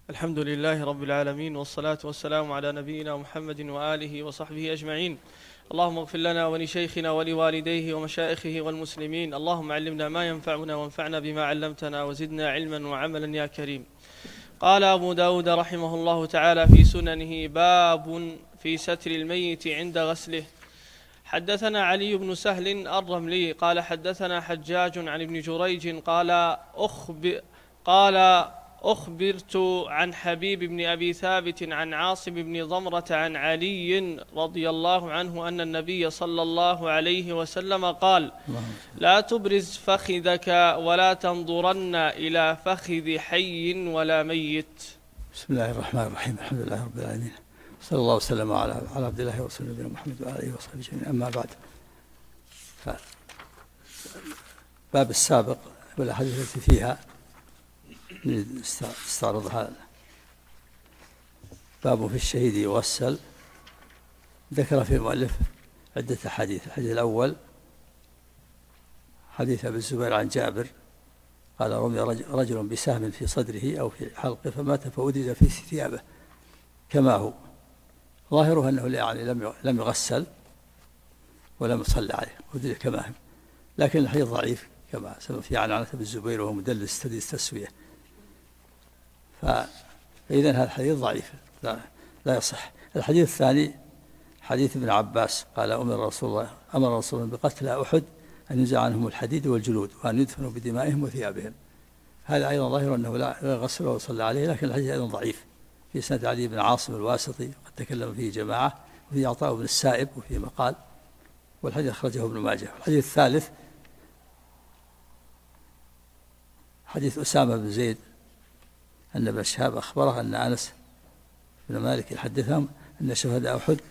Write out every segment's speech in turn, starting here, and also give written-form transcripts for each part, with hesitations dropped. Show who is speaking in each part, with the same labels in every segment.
Speaker 1: الحمد لله رب العالمين، والصلاة والسلام على نبينا محمد وآله وصحبه أجمعين. اللهم اغفر لنا ولشيخنا ولوالديه ومشائخه والمسلمين. اللهم علمنا ما ينفعنا وانفعنا بما علمتنا وزدنا علما وعملا يا كريم. قال أبو داود رحمه الله تعالى في سننه: باب في ستر الميت عند غسله. حدثنا علي بن سهل الرملي قال حدثنا حجاج عن ابن جريج قال أخبرت عن حبيب بن أبي ثابت عن عاصم بن ضمرة عن علي رضي الله عنه أن النبي صلى الله عليه وسلم قال: لا تبرز فخذك ولا تنظرن إلى فخذ حي ولا ميت.
Speaker 2: بسم الله الرحمن الرحيم. الحمد لله رب العالمين، صلى الله وسلم على عبد الله ورسوله نبينا محمد وآله وصحبه أجمعين. أما بعد، باب السابق والأحاديث التي فيها استعرض هذا. باب في الشهيد يغسل. ذكر في المؤلف عدة أحاديث. الحديث الأول حديث أبي الزبير عن جابر قال: رمي رجل بسهم في صدره أو في حلقه فمات فأدرج في ثيابه كما هو. ظاهره أنه يعني لم يغسل ولم يصلى عليه، أدرج كما هو، لكن الحديث ضعيف كما سبب في عنعنة أبي الزبير وهو مدلس تدليس تسوية. فإذن هذا الحديث ضعيف لا يصح. الحديث الثاني حديث ابن عباس قال: أمر رسول الله بقتل أحد أن ينزع عنهم الحديد والجلود وأن يدفنوا بدمائهم وثيابهم. هذا أيضا ظاهر أنه لا يغسل ولا يصلى عليه، لكن الحديث أيضا ضعيف. في سند علي بن عاصم الواسطي قد تكلم فيه جماعة، وفي عطاء بن السائب وفي مقال، والحديث أخرجه ابن ماجه. الحديث الثالث حديث أسامة بن زيد أن ابن شهاب أخبره أن أنس بن مالك يحدثهم أن شهداء أحد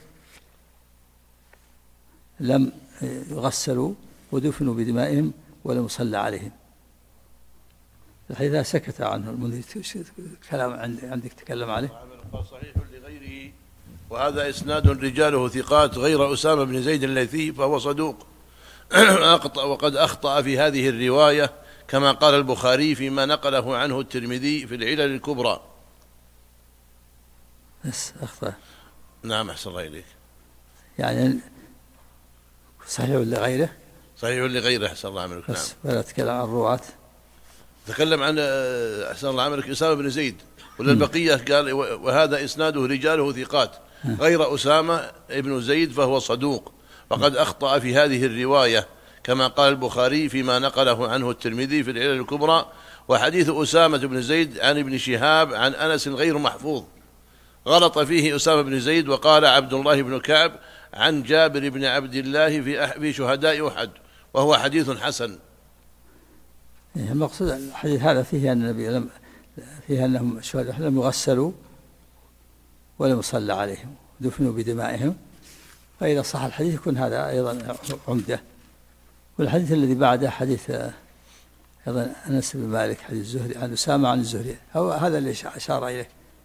Speaker 2: لم يغسلوا ودفنوا بدمائهم ولم يصلى عليهم. الحديث سكت عنه المنذر. كلام عندك تكلم عليه.
Speaker 3: صحيح لغيره، وهذا إسناد رجاله ثقات غير أسامة بن زيد الليثي فهو صدوق وقد أخطأ في هذه الرواية كما قال البخاري فيما نقله عنه الترمذي في العلل الكبرى.
Speaker 2: بس أخطأ.
Speaker 3: نعم، أحسن الله إليك.
Speaker 2: يعني صحيح لغيره.
Speaker 3: صحيح لغيره، أحسن الله عملك. نعم.
Speaker 2: ولا تكلم عن الرواة.
Speaker 3: تكلم عن أحسن الله عملك أسامة بن زيد، ولا البقية قال: وهذا إسناده رجاله ثقات غير أسامة بن زيد فهو صدوق وقد أخطأ في هذه الرواية كما قال البخاري فيما نقله عنه الترمذي في العلل الكبرى. وحديث أسامة بن زيد عن ابن شهاب عن أنس غير محفوظ، غلط فيه أسامة بن زيد وقال عبد الله بن كعب عن جابر بن عبد الله في شهداء أحد، وهو حديث حسن.
Speaker 2: المقصود الحديث هذا فيه أن النبي فيه أنهم شهداء لم يغسلوا ولم يصلى عليهم، دفنوا بدمائهم. فإذا صح الحديث يكون هذا أيضا عمدة. والحديث الذي بعده حديث أيضا أنس بن مالك حديث الزهري عن أسامة عن الزهري، هو هذا اللي أشار إليه.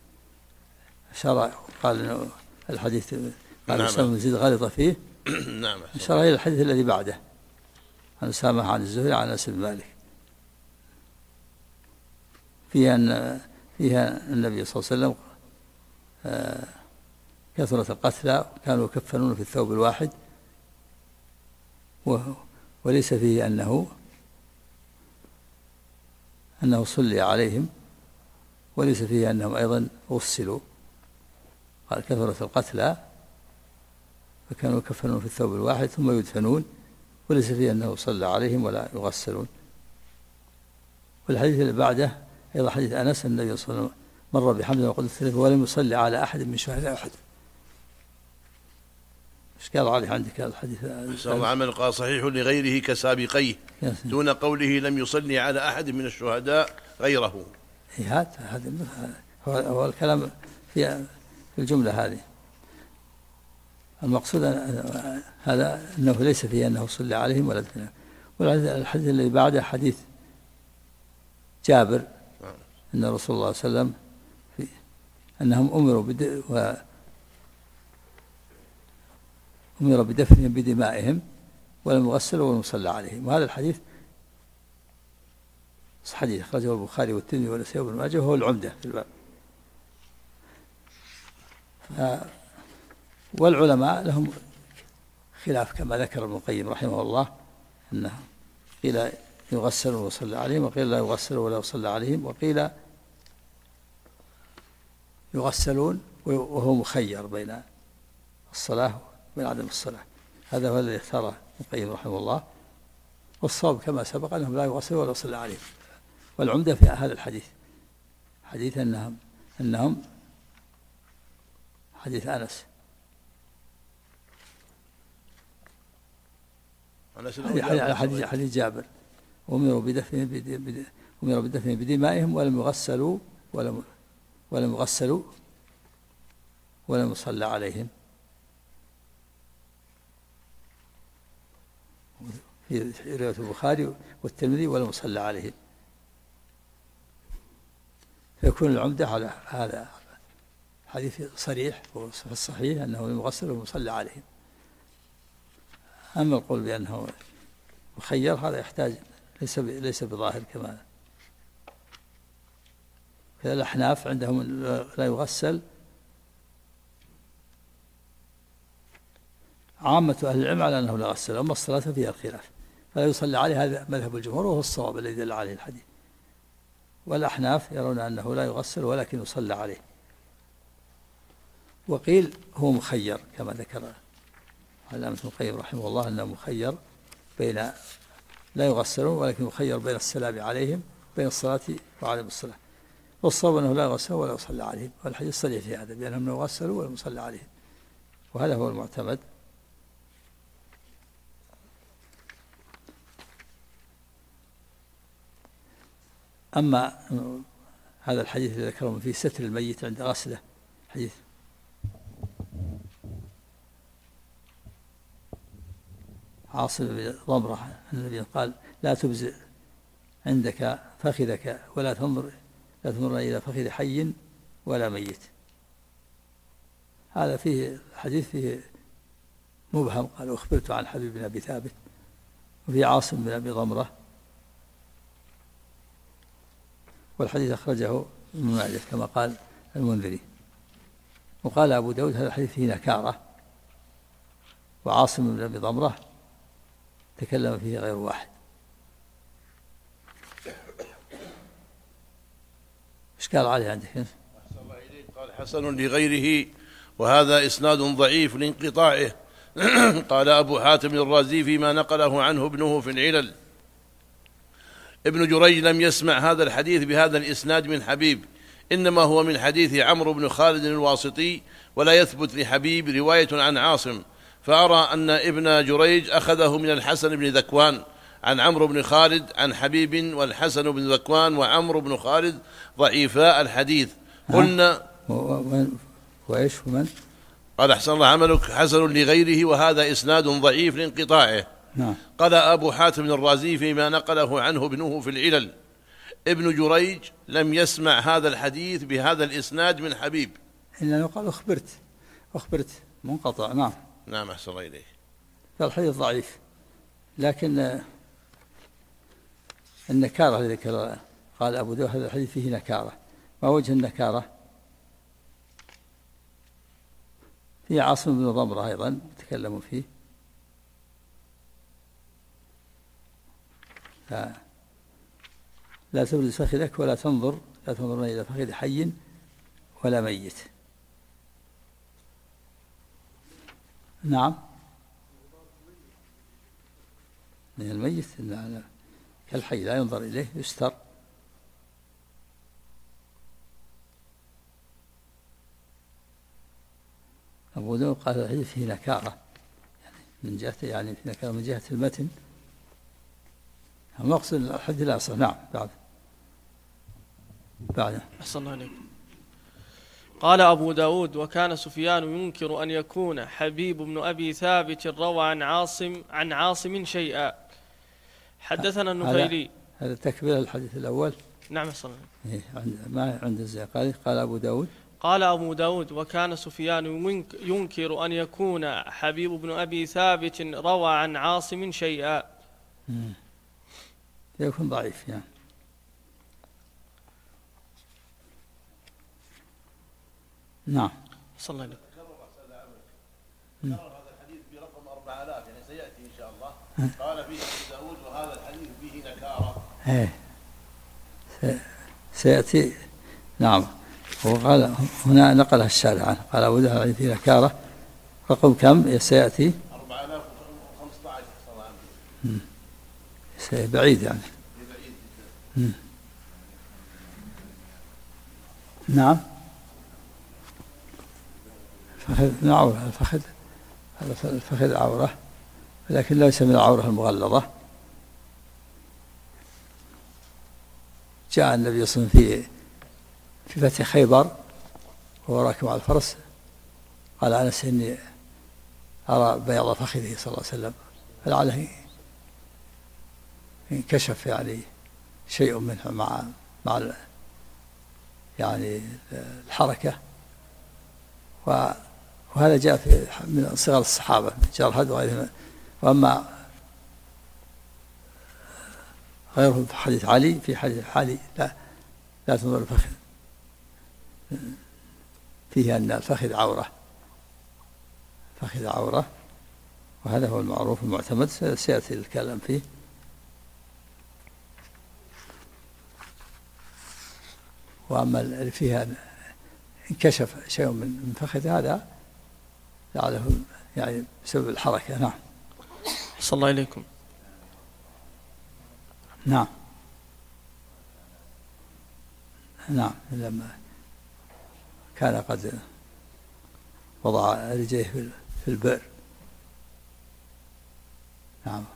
Speaker 2: قال إنه الحديث قال أسامة بن زيد غلط فيه.
Speaker 3: نعم.
Speaker 2: أشار إلى الحديث الذي بعده عن أسامة عن الزهري عن أنس بن مالك، فيها النبي صلى الله عليه وسلم كثرة القتلى كانوا يكفنون في الثوب الواحد، وليس فيه أنه صلي عليهم، وليس فيه أنهم أيضا غسلوا. قال: كثرة القتلى فكانوا يكفنون في الثوب الواحد ثم يدفنون، وليس فيه أنه صلى عليهم ولا يغسلون. والحديث اللي بعده أيضا حديث أنس النبي صلى الله عليه وسلم مر بحمد وقد ثلاث ولم يصلي على أحد من شهداء أحد. إيش قال عليه عندك هذا الحديث؟
Speaker 3: عمل قال: صحيح لغيره كسابقيه دون قوله لم يصلي على أحد من الشهداء غيره.
Speaker 2: هذا هو الكلام في الجملة هذه. المقصود هذا أنه ليس فيه أنه صلى عليهم ولا دفنهم. والحديث الذي بعده حديث جابر أن رسول الله صلى الله عليه وسلم أنهم أمر بدفنهم بدمائهم ولم يغسلوا ولم يصلى عليهم. وهذا الحديث حديث أخرجه البخاري والترمذي والنسائي وابن ماجه، وهو العمدة في الباب. والعلماء لهم خلاف كما ذكر ابن القيم رحمه الله، أنه قيل يغسل ويصلى عليهم، وقيل لا يغسل ولا يصلى عليهم، وقيل يغسلون وهو مخير بين الصلاة وبين عدم الصلاة. هذا هو الذي اختاره ابن القيم رحمه الله، والصواب كما سبق أنهم لا يغسلون ولا يصلى عليهم. والعمدة في هذا الحديث حديث أنهم حديث أنس، حديث جابر، أمروا بدفن بدمائهم ولم يغسلوا ولم يصلى عليهم. في رواية البخاري والترمذي ولم يصلى عليهم. فيكون العمدة على هذا حديث صريح وفي الصحيح أنه لم يغسل ولم يصلى عليهم. أما القول بأنه مخير هذا يحتاج ليس بظاهر كما الأحناف عندهم لا يغسل. عامة أهل العلم على أنه لا يغسل، أما الصلاة فيها الخلاف، فلا يصلى عليه. هذا مذهب الجمهور وهو الصواب الذي دل عليه الحديث. والأحناف يرون أنه لا يغسل ولكن يصلى عليه. وقيل هو مخير كما ذكر علامة ابن القيم رحمه الله، أنه مخير بين لا يغسلون ولكن مخير بين السلام عليهم بين الصلاة وعدم الصلاة. والصواب أنه لا يغسل ولا يصلى عليهم، والحديث صريح في هذا بأنهم لا يغسلوا ولا يصلى عليهم، وهذا هو المعتمد. أما هذا الحديث الذي ذكره فيه ستر الميت عند غسله، حديث عاصم بن ضمرة النبي قال لا تبزئ عندك فخذك ولا تنظر إلى فخذ حي ولا ميت. هذا فيه حديث فيه مبهم، قال أخبرت عن حبيب بن أبي ثابت، وفي عاصم بن أبي ضمرة. والحديث أخرجه ابن ماجه كما قال المنذري. وقال أبو داود هذا الحديث فيه نكارة، وعاصم بن أبي ضمرة تكلم فيه غير واحد. إيش قال عليه عندك؟
Speaker 3: قال حسن لغيره، وهذا إسناد ضعيف لانقطاعه. قال أبو حاتم الرازي فيما نقله عنه ابنه في العلل: ابن جريج لم يسمع هذا الحديث بهذا الإسناد من حبيب، إنما هو من حديث عمرو بن خالد الواسطي، ولا يثبت لحبيب رواية عن عاصم، فأرى أن ابن جريج أخذه من الحسن بن ذكوان عن عمرو بن خالد عن حبيب، والحسن بن ذكوان وعمرو بن خالد ضعيفاء الحديث. قلنا
Speaker 2: وإيش ومن؟
Speaker 3: قال أحسن الله عملك حسن لغيره، وهذا إسناد ضعيف لانقطاعه.
Speaker 2: نعم.
Speaker 3: قال أبو حاتم الرازي فيما نقله عنه ابنه في العلل: ابن جريج لم يسمع هذا الحديث بهذا الإسناد من حبيب.
Speaker 2: إنه يقال أخبرت منقطع. نعم.
Speaker 3: نعم أحسن الله إليه.
Speaker 2: فالحديث ضعيف، لكن النكارة الذي قال أبو داود هذا الحديث فيه نكارة. ما وجه النكارة؟ في عاصم بن ضمرة أيضا تكلموا فيه، لا تبرز فخذك ولا تنظر إلى فخذ حي ولا ميت. نعم. من الميت كالحي لا ينظر إليه، يستر. أبو داود قال الحديث فيه نكارة، من جهة في نكارة من جهة المتن. المقصد الحديث لا يصح. نعم. بعد
Speaker 1: أحسن الله عليكم. قال أبو داود: وكان سفيان ينكر أن يكون حبيب بن أبي ثابت روى عن عاصم شيئا. حدثنا النفيلي.
Speaker 2: هذا تكمل الحديث الأول.
Speaker 1: نعم أحسن الله.
Speaker 2: ما عند الزيقاري. قال أبو داود:
Speaker 1: وكان سفيان ينكر أن يكون حبيب بن أبي ثابت روى عن عاصم شيئا.
Speaker 2: يكون ضعيف يعني. نعم.
Speaker 1: صلى الله عليه
Speaker 3: وسلم. هذا الحديث برقم 4000 يعني سيأتي إن شاء الله. قال فيه أبو داود وهذا الحديث فيه نكارة.
Speaker 2: سيأتي. نعم. وقال هنا نقلها الشارع عنه قال أبو داود فيه نكارة. رقم كم سيأتي؟
Speaker 3: 4015 صلى الله عليه وسلم.
Speaker 2: بعيد يعني.
Speaker 3: بعيد.
Speaker 2: نعم. عورة الفخذ، الفخذ عورة لكن ليس من العورة المغلظة. جاء النبي صلى الله عليه وسلم في فتح خيبر وهو راكب على الفرس قال أنس إني أرى بياض فخذه صلى الله عليه وسلم، فلعله انكشف يعني شيء منه مع يعني الحركة. وهذا جاء من صغر الصحابة من جرهد وغيرهم. وأما غيره في حديث علي، في حديث علي لا تنظر الفخذ، فيه أن الفخذ عورة، فخذ عورة، وهذا هو المعروف المعتمد سيأتي الكلام فيه. وأما اللي فيها انكشف شيء من فخذ هذا لعله يعني بسبب الحركة. نعم.
Speaker 1: صلى الله إليكم.
Speaker 2: نعم. نعم. لما كان قد وضع رجليه في البئر. نعم.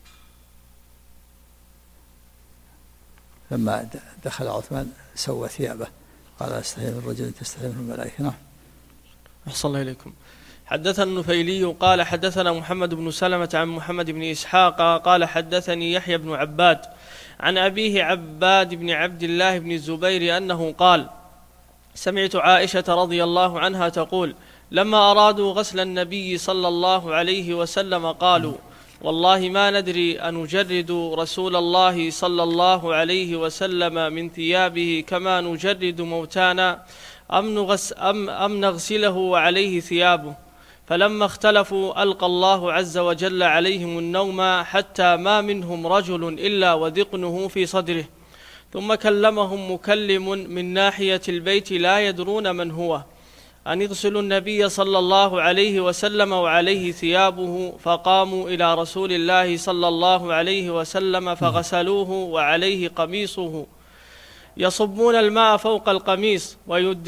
Speaker 2: لما دخل عثمان سوى ثيابه قال استحي من الرجل تستحي من الملائكة. نعم.
Speaker 1: أحسن الله إليكم. حدثنا النفيلي قال حدثنا محمد بن سلمة عن محمد بن إسحاق قال حدثني يحيى بن عباد عن أبيه عباد بن عبد الله بن الزبير أنه قال سمعت عائشة رضي الله عنها تقول لما أرادوا غسل النبي صلى الله عليه وسلم قالوا والله ما ندري أنجرد رسول الله صلى الله عليه وسلم من ثيابه كما نجرد موتانا أم نغسله وعليه ثيابه. فلما اختلفوا ألقى الله عز وجل عليهم النوم حتى ما منهم رجل إلا وذقنه في صدره، ثم كلمهم مكلم من ناحية البيت لا يدرون من هو أن يغسلوا النبي صلى الله عليه وسلم وعليه ثيابه، فقاموا إلى رسول الله صلى الله عليه وسلم فغسلوه وعليه قميصه، يصبون الماء فوق القميص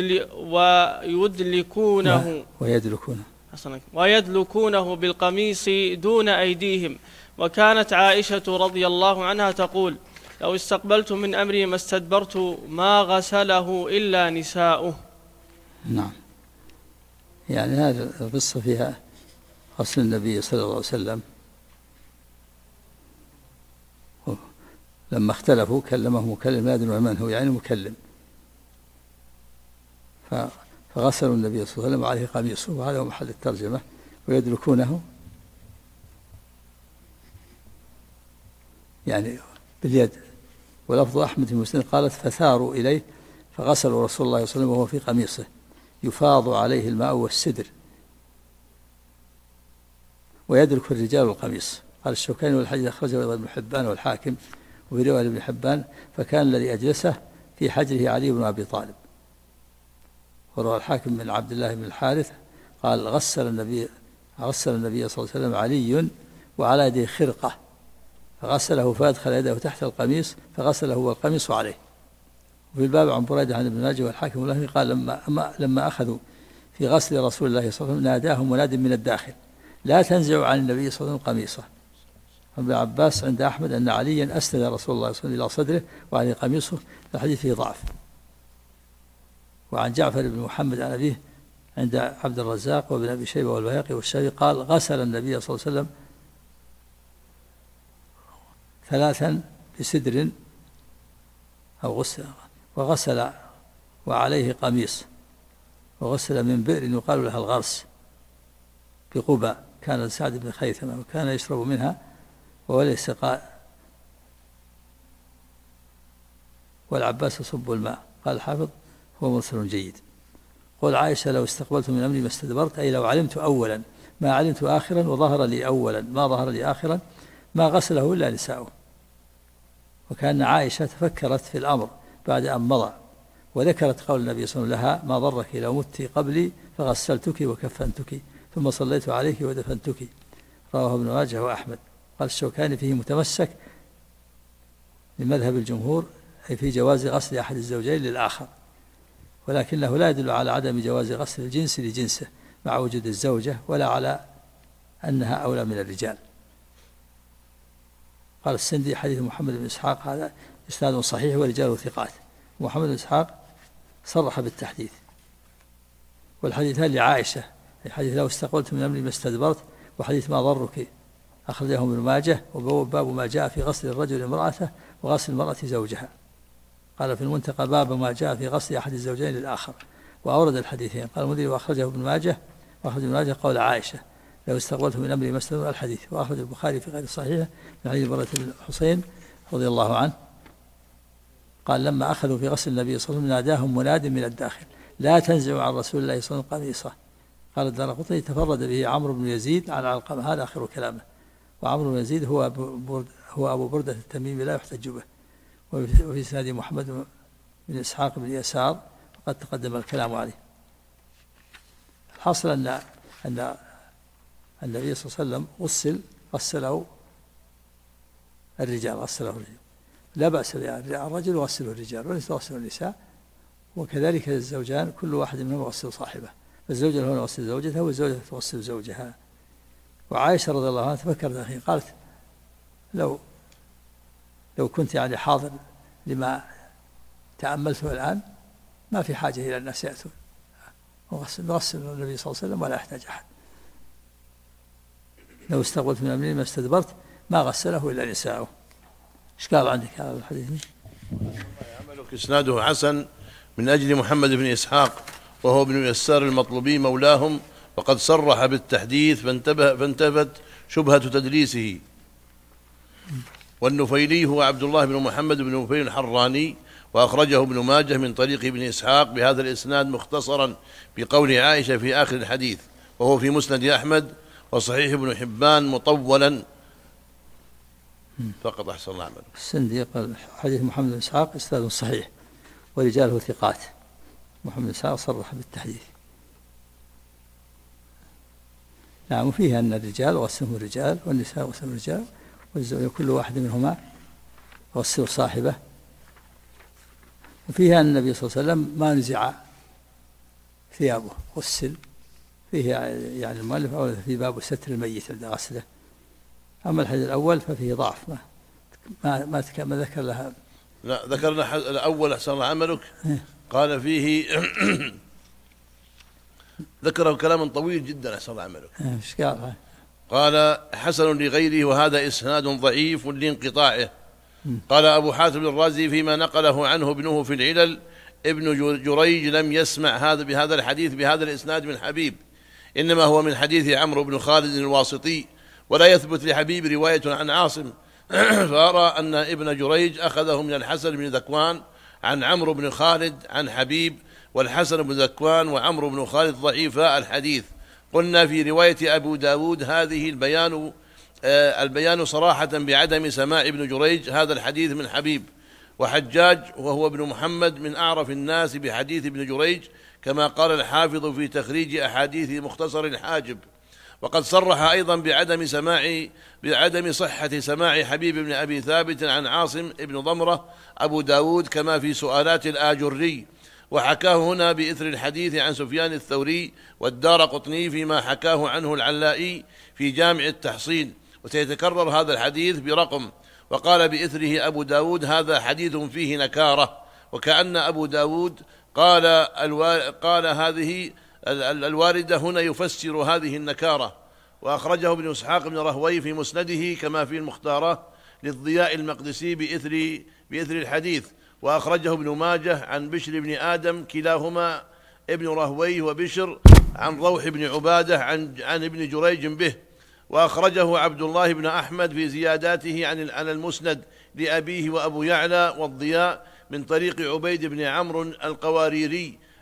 Speaker 1: ويدلكونه بالقميص دون أيديهم. وكانت عائشة رضي الله عنها تقول لو استقبلت من أمري ما استدبرت ما غسله إلا نساؤه.
Speaker 2: نعم. يعني هذه القصة فيها غسل النبي صلى الله عليه وسلم لما اختلفوا كلمه مكلم لا يدرون من هو يعني مكلم، فغسلوا النبي صلى الله عليه وسلم وعليه قميصه، وهذا هو محل الترجمة، ويدركونه يعني باليد. ولفظ أحمد بن مسلم قالت فثاروا إليه فغسلوا رسول الله صلى الله عليه وسلم وهو في قميصه يفاض عليه الماء والسدر ويدرك الرجال القميص. قال الشوكاني والحديث أخرجه ابن حبان والحاكم، وفي رواية ابن حبان فكان الذي أجلسه في حجره علي بن أبي طالب. وروى الحاكم من عبد الله بن الحارث قال غسل النبي صلى الله عليه وسلم علي وعلى يده خرقة فغسله فأدخل يده تحت القميص فغسله والقميص عليه. وفي الباب عن بريدة عن ابن ماجه والحاكم واللهمي قال لما أخذوا في غسل رسول الله صلى الله عليه وسلم ناداهم مناد من الداخل لا تنزعوا عن النبي صلى الله عليه وسلم قميصه. ابن عباس عند أحمد أن عليا أسند رسول الله صلى الله عليه وسلم إلى صدره وعليه قميصه، الحديث فيه ضعف. وعن جعفر بن محمد عن أبيه عند عبد الرزاق وابن أبي شيبة والبيهقي والشافعي قال غسل النبي صلى الله عليه وسلم 3 بسدر أو غسل، وغسل وعليه قميص، وغسل من بئر يقال لها الغرس بقباء كان سعد بن خيثمة وكان يشرب منها وولي السقاء والعباس يصب الماء. قال الحافظ هو مرسل جيد. قول عائشة لو استقبلت من أمري ما استدبرت، أي لو علمت أولا ما علمت آخرا وظهر لي أولا ما ظهر لي آخرا ما غسله إلا نساؤه. وكأن عائشة تفكرت في الأمر بعد أن مضى، وذكرت قول النبي صلى الله عليه وسلم لها ما ضرك لو مت قبلي فغسلتك وكفنتك ثم صليت عليك ودفنتك، رواه ابن ماجه وأحمد. قال الشوكاني فيه متمسك بمذهب الجمهور، أي في جواز غسل أحد الزوجين للآخر، ولكنه لا يدل على عدم جواز غسل الجنس لجنسه مع وجود الزوجة، ولا على أنها أولى من الرجال. قال السندي حديث محمد بن إسحاق هذا إسناد صحيح ورجاله ثقات. محمد بن إسحاق صرح بالتحديث. والحديثان لعائشة، حديث لو استقبلت من أمري ما استدبرت، وحديث ما ضرك أخرجه ابن ماجه، وباب ما جاء في غسل الرجل امرأته وغسل المرأة زوجها. قال في المنتقى باب ما جاء في غسل أحد الزوجين للآخر، وأورد الحديثين. قال المدير وأخرجه ابن ماجه، وأخرج ابن ماجه قول عائشة لو استقبلت من أمري ما استدبرت الحديث. وأخرج البخاري في غير صحيحه من حديث برة بن حسين رضي الله عنه قال لما أخذوا في غسل النبي صلى الله عليه وسلم ناداهم مناد من الداخل لا تنزعوا عن رسول الله صلى الله عليه وسلم قميصه. قال الدارقطني تفرد به عمرو بن يزيد على علقمة، هذا آخر كلامه. وعمرو بن يزيد هو أبو بردة التميمي لا يحتج به. وفي إسناد محمد بن إسحاق بن يسار وقد تقدم الكلام عليه. الحاصل أن النبي صلى الله عليه وسلم غسله الرجال، لا بأس الرجل يغسله الرجال وليس يغسله النساء، وكذلك الزوجان كل واحد منهم يغسل صاحبه، فالزوجة هنا تغسل زوجتها والزوجة تغسل زوجها. وعائشة رضي الله عنها تفكرت أخي قالت لو كنت يعني حاضر لما تأملته الآن ما في حاجة إلى الناس يأتون، نغسل النبي صلى الله عليه وسلم ولا يحتاج أحد. لو استقبلت من أمري ما استدبرت ما غسله إلا نساؤه. إيش قال عندك هذا الحديث؟
Speaker 3: عملك إسناده حسن من أجل محمد بن إسحاق وهو ابن يسار المطلوبي مولاهم، وقد صرح بالتحديث فانتفت شبهة تدليسه. والنفيلي هو عبد الله بن محمد بن نفيل الحراني، وأخرجه ابن ماجه من طريق ابن إسحاق بهذا الإسناد مختصرا بقول عائشة في آخر الحديث، وهو في مسند أحمد وصحيح ابن حبان مطولا فقط. أحسن الله عمله.
Speaker 2: السندي قال حديث محمد بن إسحاق إسناد صحيح ورجاله ثقات. محمد بن إسحاق صرح بالتحديث. نعم. وفيها أن الرجال غسلهم الرجال والنساء غسلهم الرجال، والزوجة كل واحد منهما غسل صاحبه. وفيها أن النبي صلى الله عليه وسلم ما نزع ثيابه غسل. فيه يعني المؤلف أولى في باب ستر الميت عند غسله. أما الحديث الأول ففيه ضعف ما ذكر لها.
Speaker 3: لا ذكرنا الأول أحسن الله عملك. قال فيه ذكره كلاما طويل جدا أحسن الله عملك.
Speaker 2: إيش قال؟
Speaker 3: قال حسن لغيره وهذا إسناد ضعيف لانقطاعه. قال أبو حاتم الرازي فيما نقله عنه ابنه في العلل ابن جريج لم يسمع بهذا الحديث بهذا الإسناد من حبيب، إنما هو من حديث عمرو بن خالد الواسطي، ولا يثبت لحبيب رواية عن عاصم. فأرى أن ابن جريج أخذه من الحسن بن ذكوان عن عمرو بن خالد عن حبيب، والحسن بن ذكوان وعمرو بن خالد ضعيفا الحديث. قلنا في رواية أبو داود هذه البيان صراحة بعدم سماع ابن جريج هذا الحديث من حبيب. وحجاج وهو ابن محمد من أعرف الناس بحديث ابن جريج، كما قال الحافظ في تخريج أحاديث مختصر الحاجب. وقد صرح أيضا بعدم صحة سماع حبيب بن أبي ثابت عن عاصم ابن ضمرة أبو داود كما في سؤالات الآجري، وحكاه هنا بإثر الحديث عن سفيان الثوري والدارقطني فيما حكاه عنه العلائي في جامع التحصيل. وسيتكرر هذا الحديث برقم. وقال بإثره أبو داود هذا حديث فيه نكارة، وكأن أبو داود قال هذه الواردة هنا يفسر هذه النكارة. وأخرجه ابن إسحاق بن رهوي في مسنده كما في المختارة للضياء المقدسي بإثر الحديث. وأخرجه ابن ماجه عن بشر بن آدم كلاهما ابن رهوي وبشر عن روح بن عبادة عن ابن جريج به. وأخرجه عبد الله بن أحمد في زياداته عن المسند لأبيه وأبو يعلى والضياء من طريق عبيد بن عمرو القواريري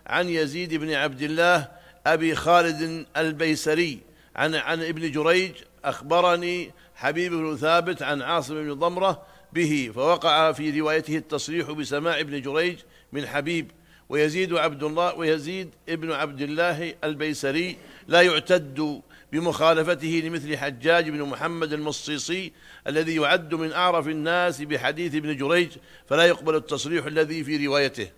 Speaker 3: عن يزيد بن عبد الله أبي خالد البيسري عن ابن جريج أخبرني حبيب بن ثابت عن عاصم بن ضمرة به، فوقع في روايته التصريح بسماع ابن جريج من حبيب. ويزيد ابن عبد الله البيسري لا يعتد بمخالفته لمثل حجاج بن محمد المصيصي الذي يعد من أعرف الناس بحديث ابن جريج، فلا يقبل التصريح الذي في روايته.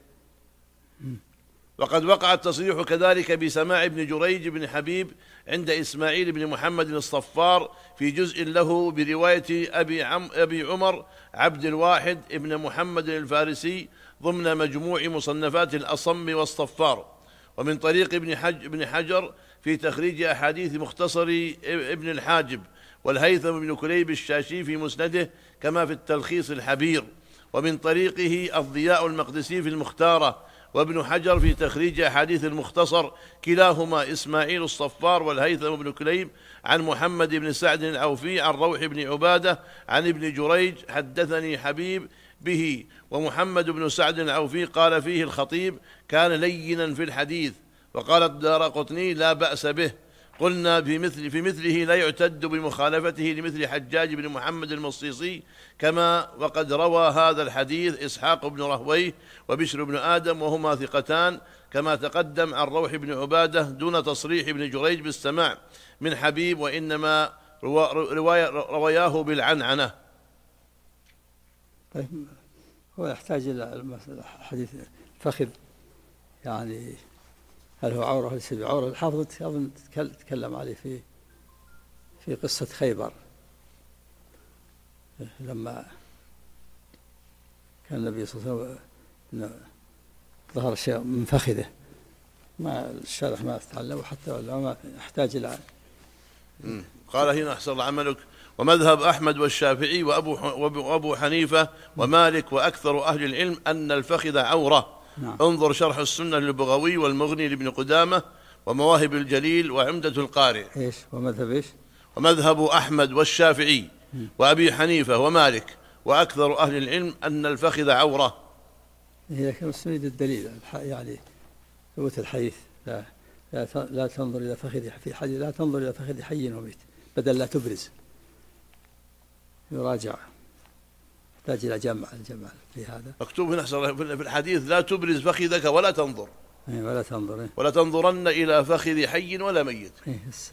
Speaker 3: وقد وقع التصريح كذلك بسماع ابن جريج بن حبيب عند إسماعيل بن محمد الصفار في جزء له برواية أبي عمر عبد الواحد ابن محمد الفارسي ضمن مجموع مصنفات الأصم والصفار. ومن طريق ابن حجر في تخريج أحاديث مختصر ابن الحاجب والهيثم بن كليب الشاشي في مسنده كما في التلخيص الحبير. ومن طريقه الضياء المقدسي في المختارة وابن حجر في تخريج أحاديث المختصر، كلاهما إسماعيل الصفار والهيثم بن كليب عن محمد بن سعد العوفي عن روح بن عبادة عن ابن جريج حدثني حبيب به. ومحمد بن سعد العوفي قال فيه الخطيب كان لينا في الحديث، وقال الدارقطني لا بأس به. قلنا في مثله لا يعتد بمخالفته لمثل حجاج بن محمد المصيصي كما وقد روى هذا الحديث إسحاق بن رهويه وبشر بن آدم وهما ثقتان كما تقدم عن روح بن عبادة دون تصريح ابن جريج بالسماع من حبيب، وإنما رواياه بالعنعنة.
Speaker 2: طيب هو يحتاج إلى حديث فخذ، يعني هل هو عورة ليس بعورة؟ الحافظ أظن تكلم عليه في قصة خيبر لما كان النبي صلى الله عليه وسلم ظهر شيء من فخذه، ما الشارح ما تعلمه حتى ولا ما يحتاج إلى.
Speaker 3: قال هنا أحسن الله عملك. ومذهب أحمد والشافعي وأبو حنيفة ومالك وأكثر أهل العلم أن الفخذ عورة.
Speaker 2: نعم.
Speaker 3: انظر شرح السنة للبغوي والمغني لابن قدامة ومواهب الجليل وعمدة القارئ.
Speaker 2: إيش ومذهب إيش؟
Speaker 3: ومذهب أحمد والشافعي وأبي حنيفة ومالك وأكثر أهل العلم أن الفخذ عورة.
Speaker 2: هي كما يريد الدليل يعني ثبوت الحديث لا تنظر إلى فخذ في حديث، لا تنظر إلى فخذ حي وميت، بدل لا تبرز. يراجع، يحتاج إلى جمع في هذا.
Speaker 3: مكتوب هنا في الحديث لا تبرز فخذك ولا تنظر.
Speaker 2: ولا تنظر.
Speaker 3: ولا تنظرن إلى فخذ حي ولا ميت.
Speaker 2: بس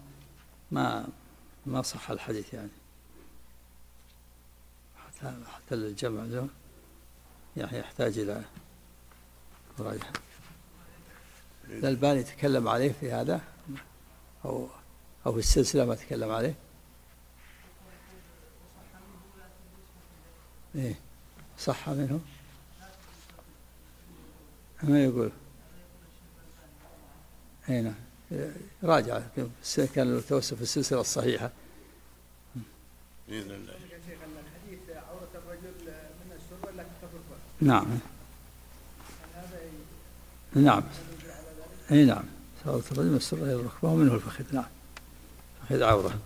Speaker 2: ما صح الحديث يعني حتى الجمع له يعني يحتاج إلى مراجعة. الألباني تكلم عليه في هذا أو في السلسلة ما تكلم عليه. صح منه ما يقول. نعم راجع كان توسف في السلسلة الصحيحة
Speaker 3: بإذن الله.
Speaker 4: الحديث عورة الرجل من السر لكن تفرق.
Speaker 2: نعم نعم نعم عورة الرجل من السر إلى الركبة ومنه الفخذ. نعم الفخذ عورة.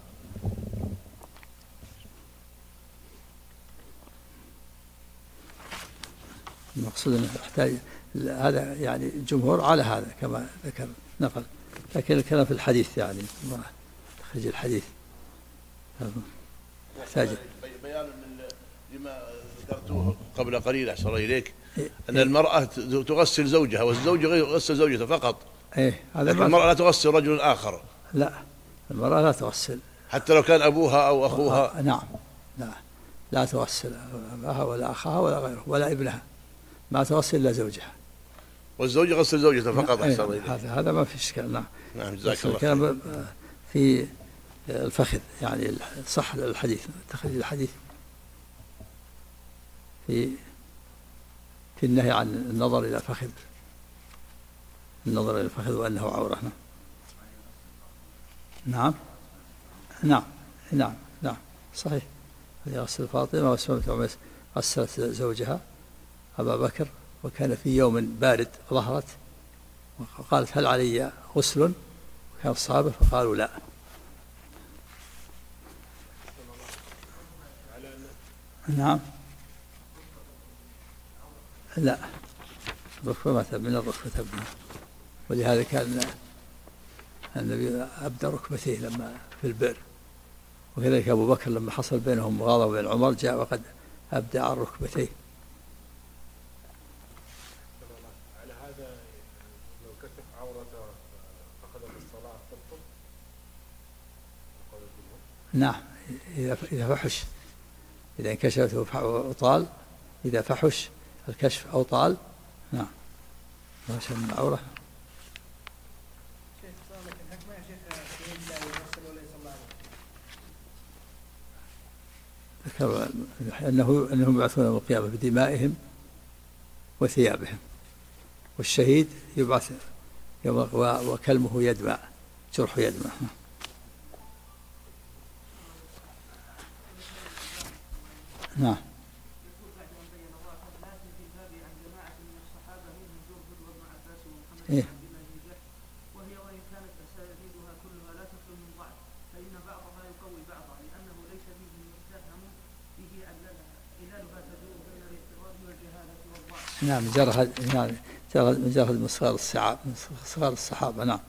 Speaker 2: المقصود أنه يحتاج هذا يعني الجمهور على هذا كما ذكر نقل، لكن الكلام في الحديث يعني تخرج الحديث يحتاج
Speaker 3: بيان لما ذكرته قبل قليل أحسن إليك أن المرأة تغسل زوجها والزوج يغسل زوجته فقط.
Speaker 2: هذا
Speaker 3: لكن المرأة لا تغسل رجل آخر.
Speaker 2: لا المرأة لا تغسل
Speaker 3: حتى لو كان أبوها أو أخوها.
Speaker 2: نعم لا تغسل أباها ولا أخاها ولا غيره ولا ابنها، ما تغسل إلا زوجها.
Speaker 3: والزوج يغسل زوجته فقط أحسن إليك.
Speaker 2: هذا ما في إشكال.
Speaker 3: نعم جزاك الله
Speaker 2: خير. في الفخذ يعني صح الحديث تخريج الحديث في النهي عن النظر إلى الفخذ وأنه عورة. نعم صحيح. غسل فاطمة واسمة غسلت زوجها أبا بكر وكان في يوم بارد ظهرت وقالت هل علي غسل؟ وكان الصحابة فقالوا لا. نعم لا الركبة ما من الركبة تبنى. ولهذا كان النبي أبدى ركبتيه لما في البئر، وكذلك أبو بكر لما حصل بينهم مغاضبة بين عمر جاء وقد أبدع ركبتيه.
Speaker 5: على هذا لو كشف عورته فقد الصلاة تبطل؟
Speaker 2: نعم، إذا فحش، إذا انكشفت وطال، إذا فحش الكشف أو طال، نعم فحش من العورة.
Speaker 4: شيخ لكن الحكمة يا شيخ لا يغسل ولا يصلى عليه.
Speaker 2: ذكر أنهم يبعثون يوم القيامة بدمائهم وثيابهم، والشهيد يبعث وكلمه يدمع، جرح يدمع. نعم. إيه؟
Speaker 6: وهي وإن كانت أساليبها كلها لا تخلو من ضعف، فإن بعضها يقوي بعضا لأنه ليس به متهم به علالها تدور بين الاضطراب والجهالة والضعف.
Speaker 2: نعم، مجرد من صغار الصحابة. نعم.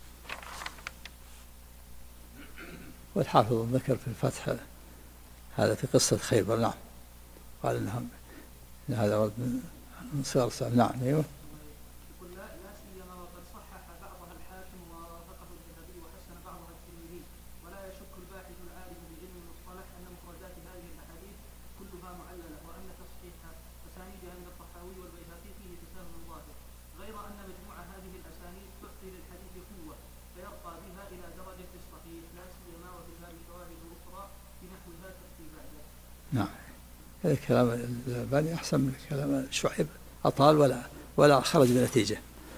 Speaker 2: والحافظ ذكر في الفتح هذا في قصة خيبر. نعم، قال إن هذا ورد من صغار الصحابة. نعم. أيوه.
Speaker 6: يقول لا سيما وقد صحح بعضها الحاكم ووافقه الذهبي وحسن بعضها الترمذي، ولا يشك الباحث العالم بعلم المصطلح أن مفردات هذه الأحاديث كلها معللة، وأن تصحيح أسانيدها من الطحاوي والبيهقي فيه تساهل ظاهر، غير أن مجموع هذه الأسانيد تعطي للحديث قوة فيرقى بها إلى درجة الصحيح، لا سيما وفي هذه الشواهد الأخرى بنحوها تأتي بعده.
Speaker 2: نعم، هذا كلام الألباني أحسن من كلام شعيب، أطال ولا خرج بنتيجة.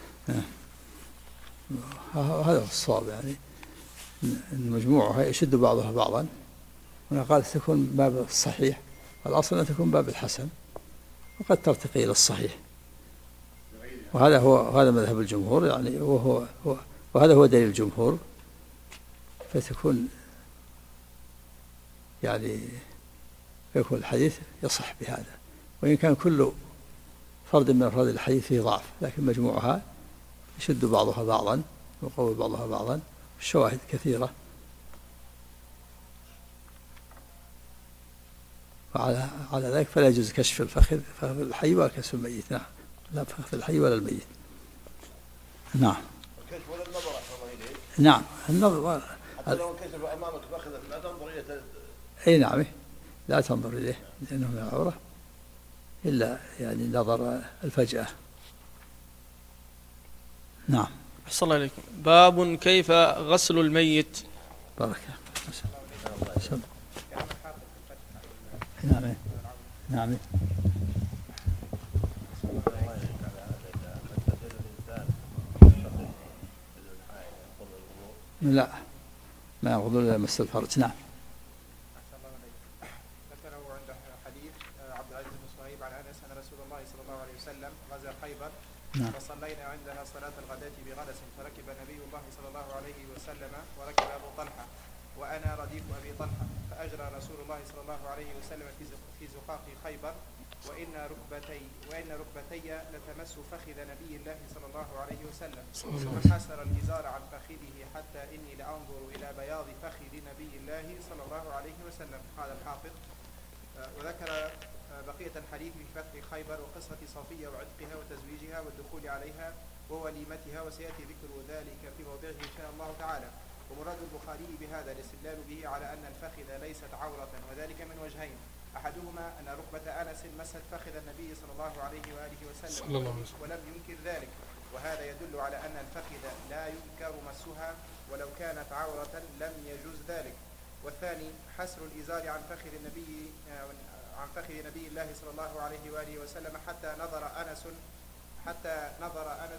Speaker 2: هذا هو الصواب، يعني أن مجموعها يشد بعضها بعضا. هنا قال تكون باب الصحيح، والأصل أن تكون باب الحسن، وقد ترتقي إلى الصحيح. وهذا مذهب الجمهور، يعني وهذا هو دليل الجمهور. فتكون يعني يكون الحديث يصح بهذا، وإن كان كل فرد من أفراد الحديث فيه ضعف، لكن مجموعها يشد بعضها بعضا ويقوي بعضها بعضا، الشواهد كثيرة. وعلى ذلك فلا يجوز كشف الفخذ الحي ولا كشف الميت. نعم، لا فخذ الحي ولا الميت. نعم.
Speaker 3: الكشف ولا النظر أحسن الله إليك.
Speaker 2: نعم، النظر
Speaker 3: حتى لو انكشف أمامك فخذك لا تنظر إليه.
Speaker 2: أي نعم، لا تنظر إليه لأنه من العورة، إلا يعني نظر الفجأة. نعم.
Speaker 1: أحسن الله إليكم. باب كيف غسل الميت.
Speaker 2: بارك الله. نعم. نعم. لا، ما يغضل إلا مس الفرج. نعم.
Speaker 7: ذكره عند حديث عبد العزيز بن صهيب عن انس ان رسول الله صلى الله عليه وسلم غزا خيبر فصلينا عندها صلاه الغداة بغلس، فركب نبي الله صلى الله عليه وسلم وركب ابو طلحه وانا رديف ابي طلحه، فاجرى رسول الله صلى الله عليه وسلم في زقاق خيبر وان ركبتي لتمس فخذ نبي الله صلى الله عليه وسلم، ثم حسر الازار عن فخذه حتى اني لانظر الى بياض فخذ نبي الله صلى الله عليه وسلم. هذا الحافظ. وذكر بقية الحديث في فتح خيبر وقصة صفية وعتقها وتزويجها والدخول عليها ووليمتها، وسيأتي ذكر ذلك في موضعه إن شاء الله تعالى. ومراد البخاري بهذا الاستدلال به على أن الفخذ ليست عورة، وذلك من وجهين: أحدهما أن ركبة أنس مست فخذ النبي صلى الله عليه وآله وسلم ولم ينكر ذلك، وهذا يدل على أن الفخذ لا ينكر مسها، ولو كانت عورة لم يجوز ذلك. والثاني حسر الإزار عن فخذ نبي الله صلى الله عليه وآله وسلم حتى نظر أنس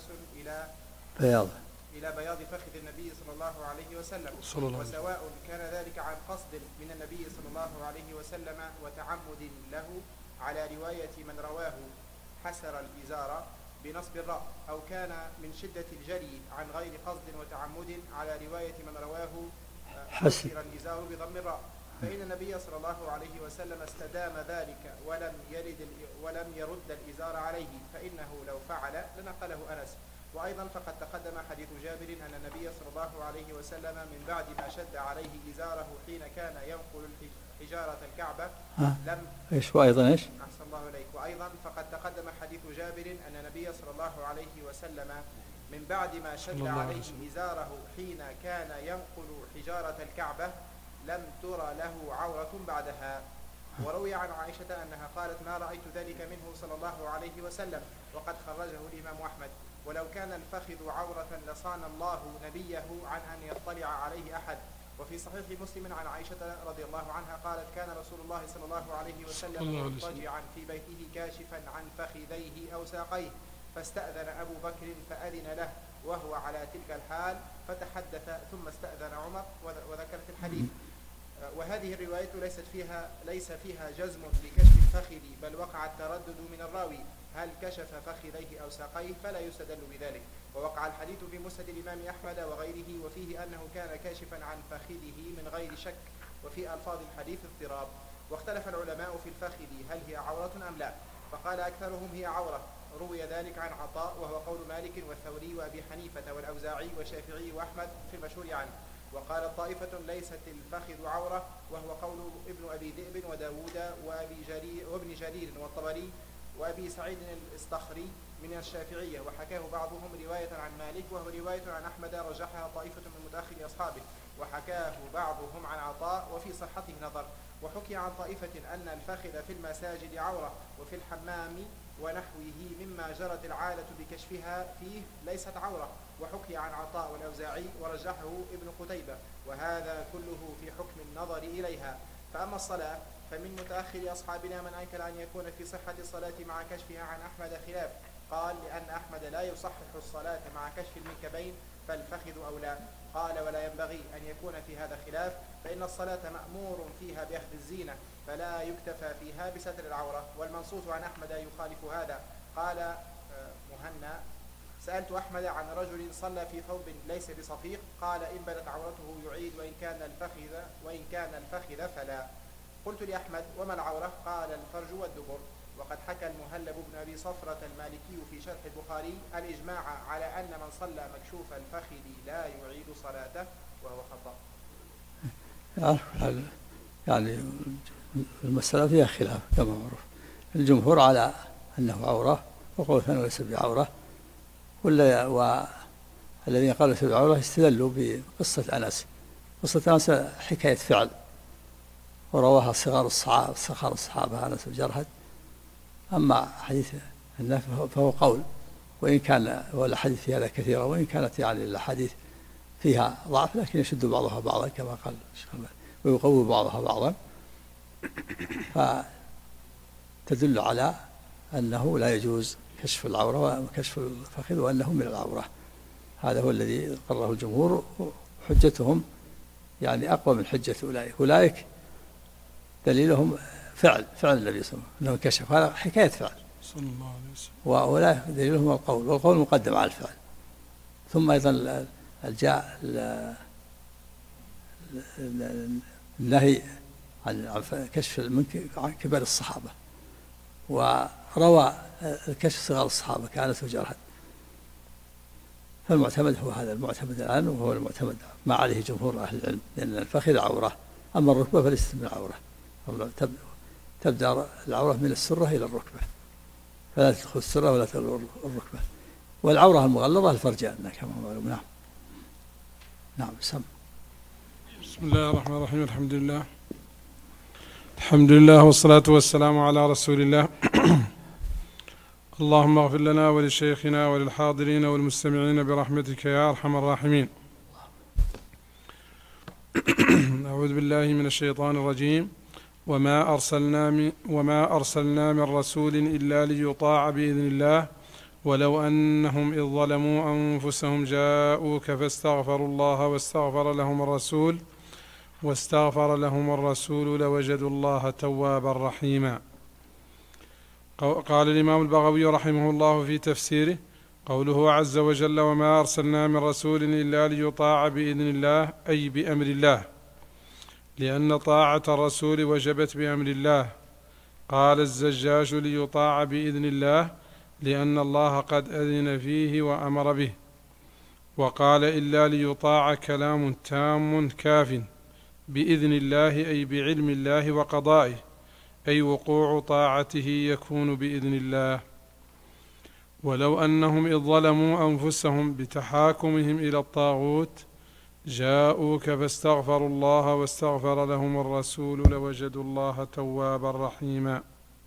Speaker 7: إلى بياض فخذ النبي صلى الله عليه وسلم، وسواء كان ذلك عن قصد من النبي صلى الله عليه وسلم وتعمد له على رواية من رواه حسر الإزار بنصب الراء، أو كان من شدة الجري عن غير قصد وتعمد على رواية من رواه حسر الإزار بضم الراء. فإن النبي صلى الله عليه وسلم استدام ذلك ولم يرد الإزار عليه، فإنه لو فعل لنقله أنس. وأيضا فقد تقدم حديث جابر أن النبي صلى الله عليه وسلم من بعد ما شد عليه إزاره حين كان ينقل حجارة الكعبة لم
Speaker 2: إيش وأيضا إيش؟
Speaker 7: أحسن الله إليك. وأيضا فقد تقدم حديث جابر أن النبي صلى الله عليه وسلم من بعد ما شد عليه إزاره حين كان ينقل حجارة الكعبة لم ترى له عورة بعدها. وروي عن عائشة أنها قالت: ما رأيت ذلك منه صلى الله عليه وسلم، وقد خرجه الإمام أحمد. ولو كان الفخذ عورة لصان الله نبيه عن أن يطلع عليه أحد. وفي صحيح مسلم عن عائشة رضي الله عنها قالت: كان رسول الله صلى الله عليه وسلم مضطجعا في بيته كاشفا عن فخذيه أو ساقيه، فاستأذن أبو بكر فأذن له وهو على تلك الحال فتحدث، ثم استأذن عمر، وذكرت الحديث. وهذه الرواية ليس فيها جزم بكشف الفخذ، بل وقع التردد من الراوي هل كشف فخذيه أو ساقيه، فلا يستدل بذلك. ووقع الحديث في مسند الإمام أحمد وغيره، وفيه أنه كان كاشفا عن فخذه من غير شك، وفي ألفاظ الحديث اضطراب. واختلف العلماء في الفخذ هل هي عورة أم لا، فقال أكثرهم هي عورة. روي ذلك عن عطاء وهو قول مالك والثوري وأبي حنيفة والأوزاعي والشافعي وأحمد في المشهور عنه. وقال طائفة ليست الفخذ عورة، وهو قول ابن أبي ذئب وداود وابن جرير والطبري وأبي سعيد الإسطخري من الشافعية. وحكاه بعضهم رواية عن مالك، وهو رواية عن أحمد رجحها طائفة من متأخر أصحابه. وحكاه بعضهم عن عطاء وفي صحته نظر. وحكي عن طائفة أن الفخذ في المساجد عورة، وفي الحمام ونحوه مما جرت العادة بكشفها فيه ليست عورة. وحكي عن عطاء والأوزاعي ورجحه ابن قتيبة، وهذا كله في حكم النظر إليها. فأما الصلاة فمن متأخر أصحابنا من أنكر أن يكون في صحة الصلاة مع كشفها عن أحمد خلاف، قال: لأن أحمد لا يصحح الصلاة مع كشف المنكبين فالفخذ أولى. قال: ولا ينبغي أن يكون في هذا خلاف، فإن الصلاة مأمور فيها بأخذ الزينة، فلا يكتفى فيها بستر العورة. والمنصوص عن أحمد يخالف هذا. قال مهنا: سألت أحمد عن رجل صلى في ثوب ليس بصفيق، قال: إن بدت عورته يعيد، وإن كان الفخذ فلا. قلت لأحمد: وما العورة؟ قال: الفرج والدبر. وقد حكى المهلب بن أبي صفرة المالكي في شرح البخاري الإجماع على أن من صلى مكشوف الفخذ لا يعيد صلاته، وهو خطأ.
Speaker 2: يعني المسألة فيها خلاف كما معروف. الجمهور على أنه عورة، وقول ثاني ليس بعورة، والذين قالوا ليس بعورة استدلوا بقصة أنس. قصة أنس حكاية فعل، ورواها صغار الصحابة أنس وجرهد. أما حديث النفي فهو قول، وإن كان والأحاديث في هذا كثيرة، وإن كانت يعني الأحاديث فيها ضعف، لكن يشد بعضها بعضا كما قال الشيخ، ويقوي بعضها بعضا، فتدل على أنه لا يجوز كشف العورة وكشف الفخذ، وأنه من العورة. هذا هو الذي قرره الجمهور، وحجتهم يعني أقوى من حجة أولئك دليلهم فعل النبي صلى الله عليه وسلم أنه كشف، هذا حكاية فعل
Speaker 8: صلى الله عليه وسلم.
Speaker 2: وأولئك دليلهم القول، والقول مقدم على الفعل. ثم أيضا جاء النهي عن كشف عن كبار الصحابة، وروى الكشف صغار الصحابة كأنس وجرهد. فالمعتمد هو هذا المعتمد الآن، وهو المعتمد ما عليه جمهور أهل العلم، لأن الفخذ عورة، أما الركبة فليست من العورة. تبدأ العورة من السرة إلى الركبة، فلا تدخل السرة ولا تدخل الركبة. والعورة المغلظة الفرجان كما معلوم. نعم. بسم
Speaker 8: الله الرحمن الرحيم. الحمد لله والصلاة والسلام على رسول الله. اللهم اغفر لنا ولشيخنا وللحاضرين والمستمعين برحمتك يا أرحم الراحمين. أعوذ بالله من الشيطان الرجيم. وما أرسلنا من رسول إلا ليطاع بإذن الله ولو أنهم إذ ظلموا أنفسهم جاءوك فاستغفروا الله واستغفر لهم الرسول لوجدوا الله توابا رحيما. قال الإمام البغوي رحمه الله في تفسيره: قوله عز وجل: وما أرسلنا من رسول إلا ليطاع بإذن الله، أي بأمر الله. لأن طاعة الرسول وجبت بأمر الله. قال الزجاج ليطاع بإذن الله لأن الله قد أذن فيه وأمر به. وقال إلا ليطاع كلام تام كاف. بإذن الله أي بعلم الله وقضائه، أي وقوع طاعته يكون بإذن الله. ولو أنهم إذ ظلموا أنفسهم بتحاكمهم إلى الطاغوت جاءوك فاستغفروا الله واستغفر لهم الرسول لوجدوا الله توابا رحيما.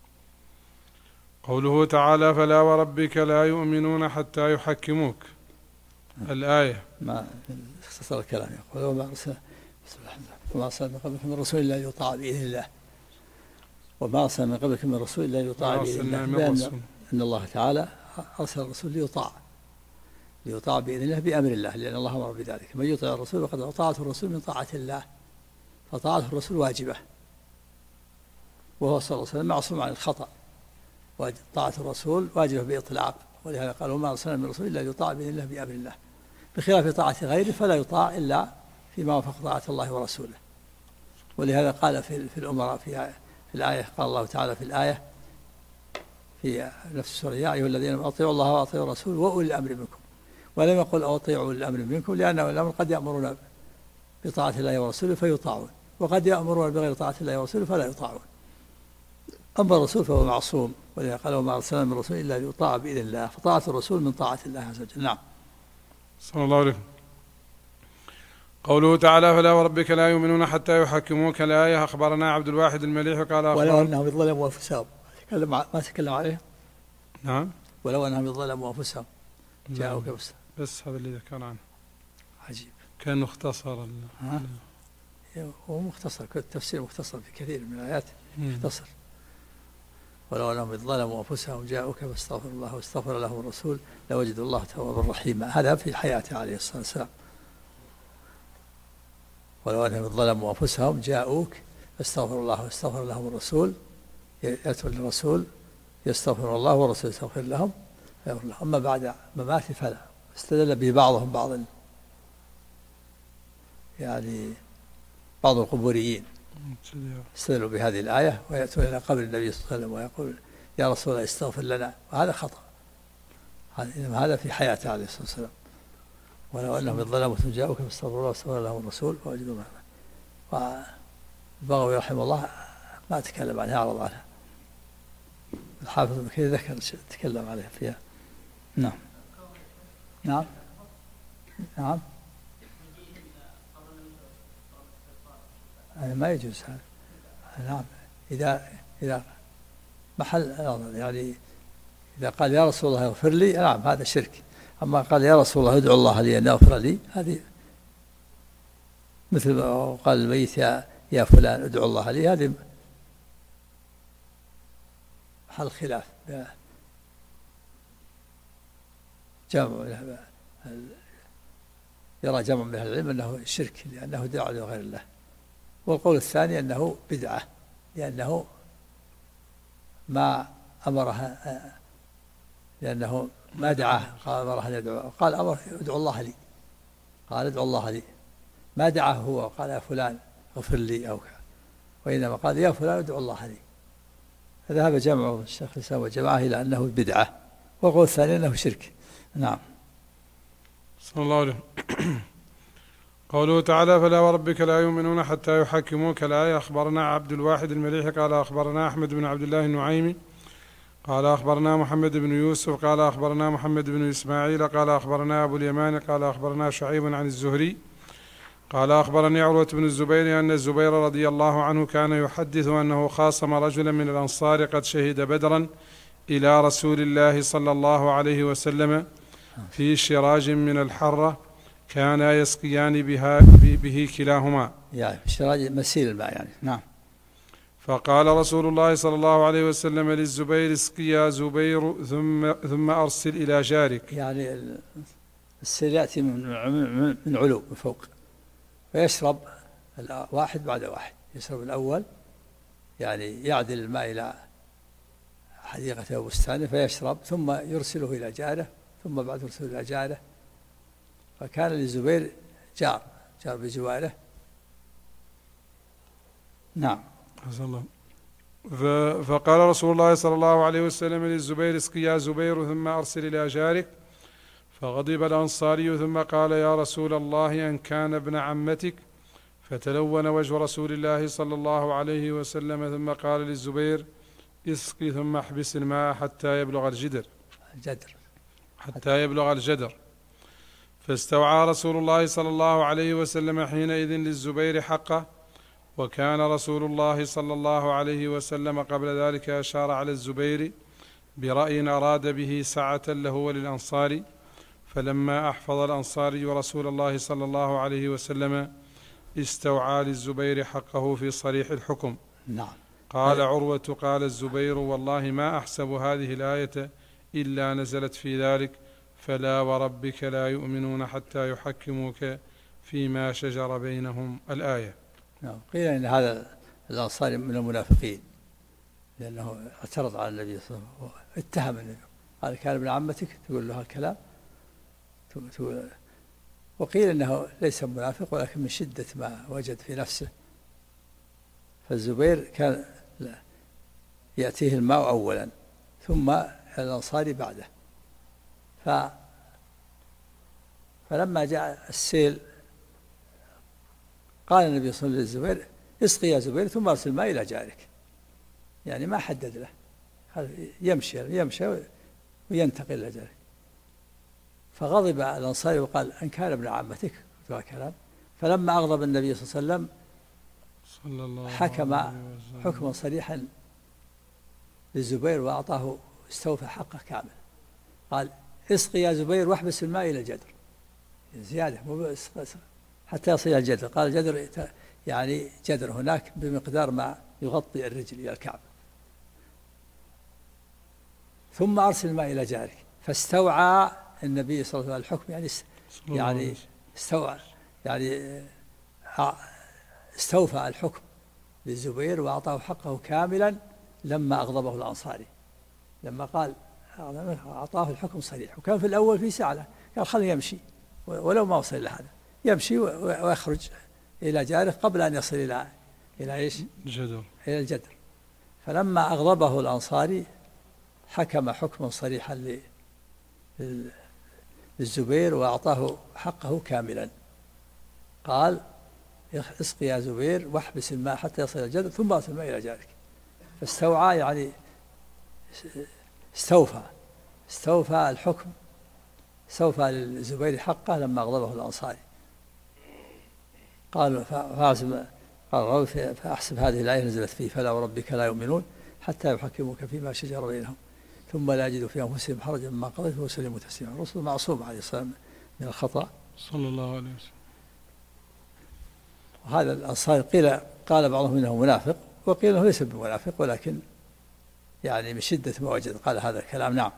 Speaker 8: قوله تعالى فلا وربك لا يؤمنون حتى يحكموك. الآية
Speaker 2: ما اختصر الكلام. يقول وما أرسلنا من قبلك من رسول إلا يطاع بإذن الله. وما أرسلنا من قبلك من رسول إلا يطاع بإذن الله، أن الله تعالى أرسل الرسول ليطاع بإذن الله بأمر الله، لأن الله أمر بذلك. من يطيع الرسول وقد أطاعه الرسول من طاعة الله، فطاعة الرسول واجبة، وهو صلى الله عليه وسلم معصوم عن الخطأ، وطاعة الرسول واجبة بإطلاق. ولهذا قال وما أرسلنا من رسول إلا يطاع بإذن الله بأمر الله، بخلاف طاعة غيره فلا يطاع إلا فيما وفق طاعة الله ورسوله. ولهذا قال في الأمراء في الآية، قال الله تعالى في الآية في نفس السورة يا أيها الذين آمنوا أطيعوا الله وأطيعوا الرسول وأولي الأمر منكم، ولم يقل أطيعوا أولي الأمر منكم، لأن أولي الأمر قد يأمرون بطاعة الله ورسوله فيطاعون، وقد يأمرون بغير طاعة الله ورسوله فلا يطاعون. أما الرسول فهو معصوم، ولهذا قال وما أرسلنا من رسول إلا ليطاع بإذن الله، فطاعة الرسول من طاعة الله عز وجل. نعم.
Speaker 8: صلى الله عليه وسلم. قوله تعالى فلا وربك لا يؤمنون حتى يحكموك. الآية أخبرنا عبد الواحد المليح قال
Speaker 2: ولو أنهم ظلموا أنفسهم ما تكلم عليه.
Speaker 8: نعم.
Speaker 2: ولو أنهم ظلموا أنفسهم جاءوك
Speaker 8: بس هذا اللي ذكر عنه.
Speaker 2: عجيب.
Speaker 8: كان مختصر.
Speaker 2: هو مختصر، التفسير مختصر في كثير من الآيات مختصر. ولو أنهم ظلموا أنفسهم جاءوك فاستغفروا الله واستغفر لهم الرسول لوجدوا الله توابا رحيما. هذا في حياته عليه الصلاة والسلام. ولو أنهم ظلموا أنفسهم جاءوك فاستغفروا الله واستغفر لهم الرسول، يأتوا للرسول يستغفر الله والرسول يستغفر لهم. أما بعد مماته فلا. استدل به بعضهم بعض، يعني بعض القبوريين استدلوا بهذه الآية ويأتون إلى قبر النبي صلى الله عليه وسلم ويقول يا رسول الله استغفر لنا، وهذا خطأ. هذا في حياته عليه الصلاة والسلام. ولو أنهم ظلموا جاءوك فاستغفروا الله واستغفر لهم الرسول فوجدوا الله. والبغوي رحمه الله ما تكلم عنها، أعرض عنها. الحافظ ابن كثير ذكر تكلم عليها فيها. نعم. نعم. نعم. ما يجوز هذا. نعم. إذا محل يعني إذا قال يا رسول الله اغفر لي، نعم هذا شرك. أما قال يا رسول الله ادعو الله لي أن يغفر لي، هذه مثل ما قال الميت يا فلان ادعو الله لي، هذه محل خلاف. يرى جمع من أهل العلم أنه شرك لأنه دعاء لغير الله، والقول الثاني أنه بدعة لأنه ما أمرها، لأنه ما دعاه، قال أمره أن يدعو، قال أمر ادعو الله لي، قال ادعو الله لي، ما دعاه هو قال يا فلان اغفر لي أو وإنما قال يا فلان ادعو الله لي. فذهب جمع الشيخ الإسلام والجماعة إلى أنه بدعة، والقول الثاني أنه شرك. نعم.
Speaker 8: صلى الله عليه وسلم. قوله تعالى فلا وربك لا يؤمنون حتى يحكموك. الآية أخبرنا عبد الواحد المليح قال أخبرنا أحمد بن عبد الله النعيمي قال أخبرنا محمد بن يوسف قال أخبرنا محمد بن إسماعيل قال أخبرنا أبو اليمان قال أخبرنا شعيب عن الزهري قال أخبرني عروة بن الزبير أن الزبير رضي الله عنه كان يحدث أنه خاصم رجلا من الأنصار قد شهد بدرا إلى رسول الله صلى الله عليه وسلم في شراج من الحرة كانا يسقيان به كلاهما، يعني
Speaker 2: شراج مسيل الماء يعني. نعم.
Speaker 8: فقال رسول الله صلى الله عليه وسلم للزبير اسقيا زبير ثم أرسل إلى جارك.
Speaker 2: يعني السيل يأتي من علو من فوق، ويشرب واحد بعد واحد، يشرب الأول يعني يعدل الماء إلى حديقته وبستانه فيشرب، ثم يرسله إلى جاره، ثم بعد يرسله إلى جاره. فكان للزبير جار بجواره، نعم.
Speaker 8: فقال رسول الله صلى الله عليه وسلم للزبير: اسق يا زبير ثم أرسل إلى جارك. فغضب الأنصاري ثم قال: يا رسول الله، أن كان ابن عمتك؟ فتلون وجه رسول الله صلى الله عليه وسلم ثم قال للزبير: اسقي ثم احبس الماء حتى يبلغ الجدر. فاستوعى رسول الله صلى الله عليه وسلم حينئذ للزبير حقه. وكان رسول الله صلى الله عليه وسلم قبل ذلك أشار على الزبير برأي أراد به سعة له وللأنصار. فلما أحفظ الأنصاري رسول الله صلى الله عليه وسلم استوعى للزبير حقه في صريح الحكم.
Speaker 2: نعم.
Speaker 8: قال عروة: قال الزبير: والله ما أحسب هذه الآية إلا نزلت في ذلك: فلا وربك لا يؤمنون حتى يحكموك فيما شجر بينهم. الآية.
Speaker 2: نعم. قيل إن هذا الأنصاري من المنافقين، لأنه اعترض على النبي صلى الله عليه وسلم، اتهم النبي، قال: كان ابن عمتك تقول له الكلام. وقيل إنه ليس منافق، ولكن من شدة ما وجد في نفسه. فالزبير كان يأتيه الماء أولا ثم الأنصاري بعده. فلما جاء السيل قال النبي صلى الله عليه وسلم للزبير: اسقي يا زبير ثم ارسل الماء إلى جارك. يعني ما حدد له، يمشي وينتقل إلى جارك. فغضب الأنصاري وقال: أن كان ابن عمتك؟ كلام. فلما أغضب النبي صلى الله عليه وسلم حكم حكما صريحا للزبير وأعطاه، استوفى حقه كامل. قال: اسقي يا زبير واحبس الماء إلى الجدر، زيادة حتى يصل إلى الجدر. قال: الجدر يعني جدر هناك بمقدار ما يغطي الرجل إلى الكعب. ثم أرسل الماء إلى جارك. فاستوعى النبي صلى الله عليه وسلم الحكم، يعني استوعى، يعني استوفى الحكم للزبير وأعطاه حقه كاملا لما أغضبه الأنصاري. لما قال أعطاه الحكم صريح. وكان في الأول في سعة، قال: خليه يمشي ولو ما وصل إلى هذا، يمشي ويخرج إلى جاره قبل أن يصل إلى إيش؟ إلى الجدر. فلما أغضبه الأنصاري حكم حكما صريحا للزبير وأعطاه حقه كاملا. قال: اسقي يا زبير واحبس الماء حتى يصل إلى الجدر ثم أرسل الماء إلى جارك. فاستوعى، يعني استوفى الحكم، استوفى للزبير حقه لما أغضبه الأنصاري. قال فأحسب هذه الآية نزلت فيه: فلا وربك لا يؤمنون حتى يحكموك فيما شجر بينهم ثم لا يجدوا في أنفسهم حرجا مما قضيت ويسلموا تسليما. الرسول معصوم عليه السلام من الخطأ
Speaker 8: صلى الله عليه وسلم.
Speaker 2: وهذا الأنصاري قال بعضهم إنه منافق، وقيل إنه ليس بمنافق، ولكن يعني من شدة ما وجد قال هذا الكلام. نعم.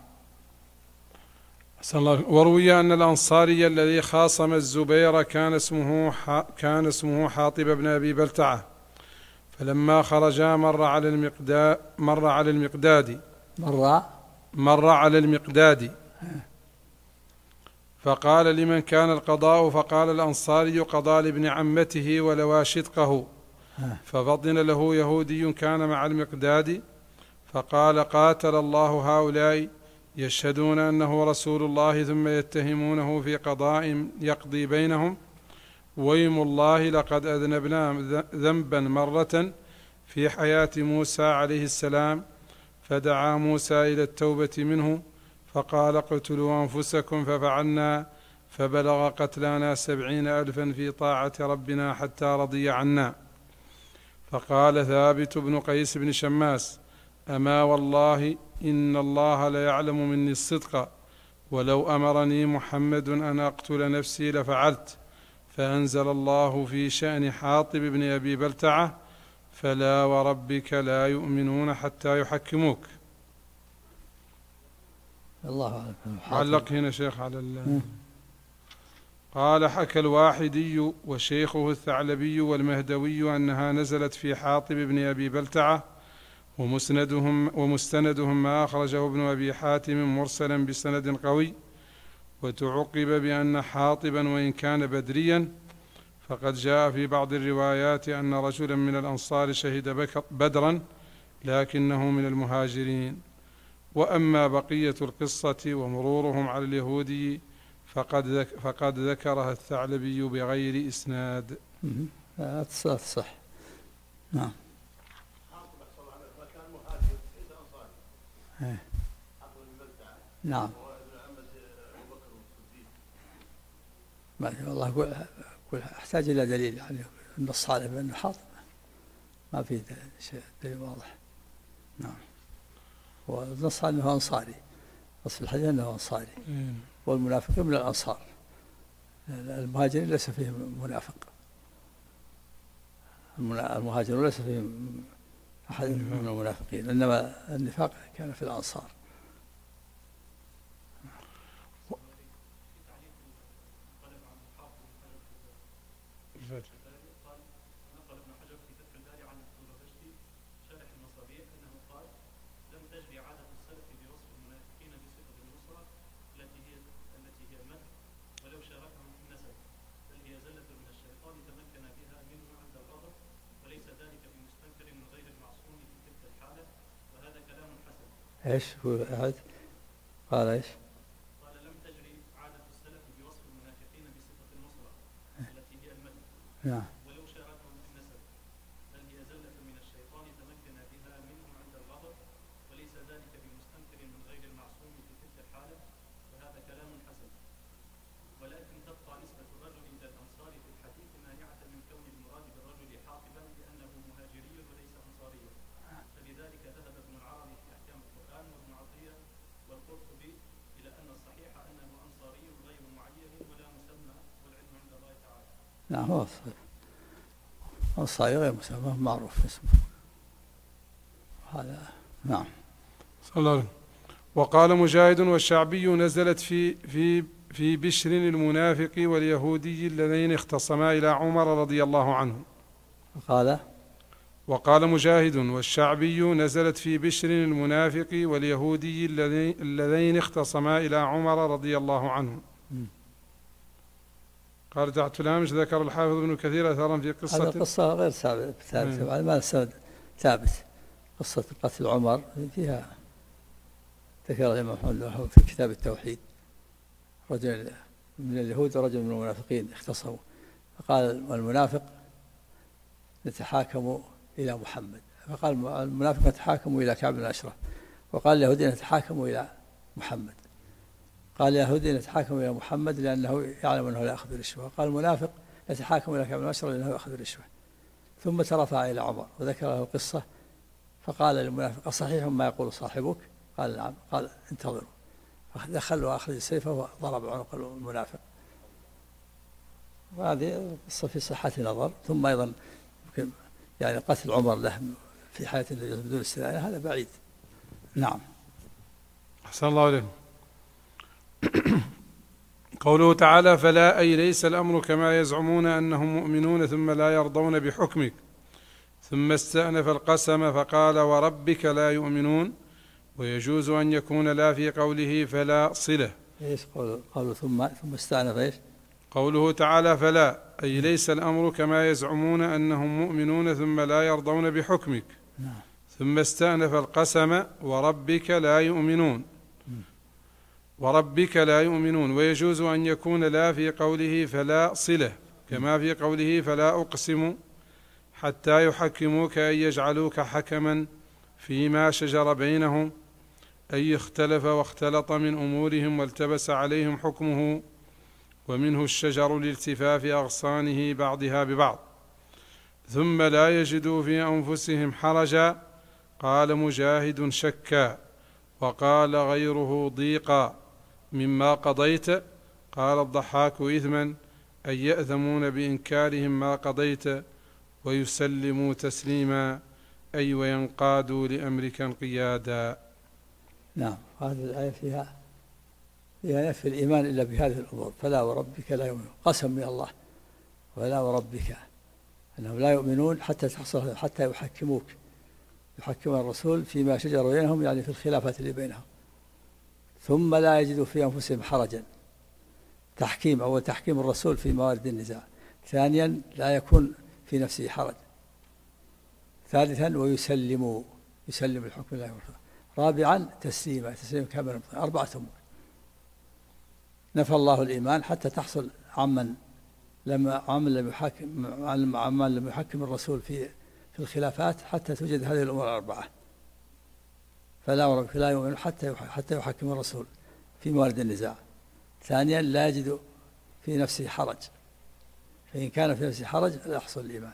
Speaker 8: وروي أن الأنصاري الذي خاصم الزبير كان اسمه حاطب بن أبي بلتعة. فلما خرجا مر على المقداد فقال: لمن كان القضاء؟ فقال الأنصاري: قضى لابن عمته ولوى شدقه. ففطن له يهودي كان مع المقداد فقال: قاتل الله هؤلاء يشهدون أنه رسول الله ثم يتهمونه في قضاء يقضي بينهم. ويم الله لقد أذنبنا ذنبا مرة في حياة موسى عليه السلام، فدعا موسى إلى التوبة منه فقال: اقتلوا أنفسكم، ففعلنا، فبلغ قتلانا 70,000 في طاعة ربنا حتى رضي عنا. فقال ثابت بن قيس بن شماس: أما والله إن الله ليعلم مني الصدق، ولو أمرني محمد أن أقتل نفسي لفعلت. فأنزل الله في شأن حاطب بن أبي بلتعة: فلا وربك لا يؤمنون حتى يحكموك.
Speaker 2: الله أعلم.
Speaker 8: علق هنا شيخ على قال: حكى الواحدي وشيخه الثعلبي والمهدوي أنها نزلت في حاطب بن أبي بلتعة، ومستندهم ما أخرجه ابن أبي حاتم مرسلا بسند قوي. وتعقب بأن حاطبا وإن كان بدريا فقد جاء في بعض الروايات أن رجلا من الأنصار شهد بدرا لكنه من المهاجرين. وأما بقية القصة ومرورهم على اليهودي فقد ذكرها الثعلبي بغير إسناد.
Speaker 2: لا تصح. نعم. نعم. والله أقول أحتاج إلى دليل يعني النص على بأنه حاطب، ما في شيء دليل واضح. نعم. والنص على أنه أنصاري، نص الحديث أنه أنصاري، والمنافقين من الأنصار، المهاجرين ليس فيهم منافق، المهاجرون ليس فيهم أحد من المنافقين، إنما النفاق كان في الأنصار. ايش هو أحد قال ايش؟
Speaker 6: قال لم تجري عادة السلف بوصف المنافقين بصفة النصرة التي هي المدح.
Speaker 2: نعم.
Speaker 6: ولو شاركهم في النسب بل هي زلة من الشيطان تمكن بها منهم عند الغضب وليس ذلك بمستنكر من غير المعصوم في تلك الحالة وهذا كلام حسن. ولكن تبقى نسبة الرجل إلى الأنصار في الحديث مانعة من كون المراد بالرجل حاقبا لأنه مهاجري وليس أنصاريا. فلذلك ذهب ابن العربي في أحكام القرآن وابن عطية والقرطبي إلى أن الصحيح أنه أنصاري غير معين ولا مسمى والعلم عند الله تعالى.
Speaker 2: نعم هو أنصاري غير مسمى معروف اسمه هذا. نعم.
Speaker 8: صلى الله عليه وسلم. وقال مجاهد والشعبي نزلت في بشر المنافق واليهودي اللذين اختصما إلى عمر رضي الله عنه. وقال مجاهد والشعبي نزلت في بشر المنافق واليهودي اللذين اختصما إلى عمر رضي الله عنه. قال تحت الهامش ذكر الحافظ ابن كثير أثرا في قصة،
Speaker 2: هذه قصة غير ثابتة ما ثابت. قصة قتل عمر فيها ذكر الإمام محمد في كتاب التوحيد، رجل من اليهود ورجل من المنافقين اختصموا، فقال المنافق نتحاكم إلى محمد، فقال المنافق نتحاكم إلى كعب بن الأشرف، وقال اليهودي نتحاكم إلى محمد. قال اليهودي نتحاكم إلى محمد لأنه يعلم أنه لا يأخذ الرشوة، وقال المنافق نتحاكم إلى كعب بن الأشرف لأنه يأخذ الرشوة. ثم ترفع إلى عمر وذكر له القصة، فقال للمنافق أصحيح ما يقول صاحبك؟ قال نعم. قال انتظروا، دخل وأخذ سيفه وضرب عنق المنافق. وهذه القصة في صحة نظر. ثم أيضا يعني قتل عمر له في حياة النبي بدون استدعاء هذا بعيد. نعم.
Speaker 8: أحسن الله عليكم. قوله تعالى فلا أي ليس الأمر كما يزعمون أنهم مؤمنون ثم لا يرضون بحكمك، ثم استأنف القسم فقال وربك لا يؤمنون. ويجوز أن يكون لا في قوله فلا صلة.
Speaker 2: ايش قوله ثم استأنف ايش؟
Speaker 8: قوله تعالى فلا أي ليس الأمر كما يزعمون أنهم مؤمنون ثم لا يرضون بحكمك.
Speaker 2: نعم.
Speaker 8: ثم استأنف القسم وربك لا يؤمنون. وربك لا يؤمنون. ويجوز أن يكون لا في قوله فلا صلة كما في قوله فلا أقسم حتى يحكموك أن يجعلوك حكما فيما شجر بينهم، أي اختلف واختلط من أمورهم والتبس عليهم حكمه، ومنه الشجر لالتفاف أغصانه بعضها ببعض، ثم لا يجدوا في أنفسهم حرجا. قال مجاهد شكا، وقال غيره ضيقا مما قضيت. قال الضحاك إثما أن يأثمون بإنكارهم ما قضيت ويسلموا تسليما، أي وينقادوا لأمرك انقيادا.
Speaker 2: نعم. هذه الآية فيها نفي الإيمان إلا بهذه الأمور. فلا وربك لا يؤمنون، قسم من الله، ولا وربك أنهم لا يؤمنون حتى يحكموك، يحكم الرسول فيما شجر بينهم، يعني في الخلافات اللي بينهم، ثم لا يجدوا في أنفسهم حرجا. تحكيم أو تحكيم الرسول في موارد النزاع، ثانيا لا يكون في نفسه حرج. ثالثا ويسلم الحكم لله ورسوله. رابعا تسليم كاملا. 4 أمور. نفى الله الإيمان حتى تحصل عمن لم يحكم الرسول في الخلافات، حتى توجد هذه الأمور 4. فلا وربك لا يؤمن حتى يحكم الرسول في موارد النزاع. ثانيا لا يجد في نفسه حرج، فإن كان في نفسه حرج لا يحصل الإيمان.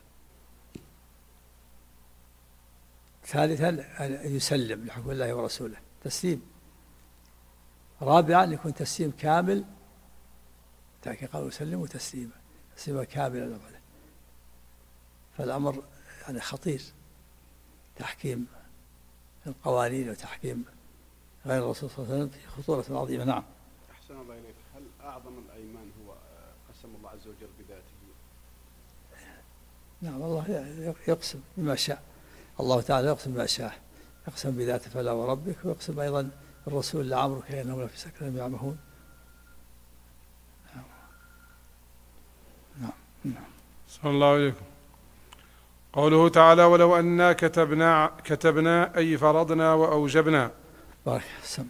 Speaker 2: ثالثا أن يسلم لحكم الله ورسوله، تسليم. رابعا يكون تسليم كامل، لكن قالوا يسلم تسليما كاملا. فالأمر يعني خطير، تحكيم القوانين وتحكيم غير الرسول صلى الله عليه وسلم في خطورة عظيمة. نعم.
Speaker 9: أحسن الله إليك. هل أعظم الأيمان هو قسم الله عز وجل بذاته؟
Speaker 2: نعم، الله يقسم بما شاء. الله تعالى يقسم بما شاء، يقسم بذاته فلا وربك، ويقسم أيضا الرسول لعمرك إنهم لفي سكرهم يعمهون. نعم.
Speaker 8: صلى الله عليكم. قوله تعالى: ولو أننا كتبنا أي فرضنا وأوجبنا.
Speaker 2: بارك السم.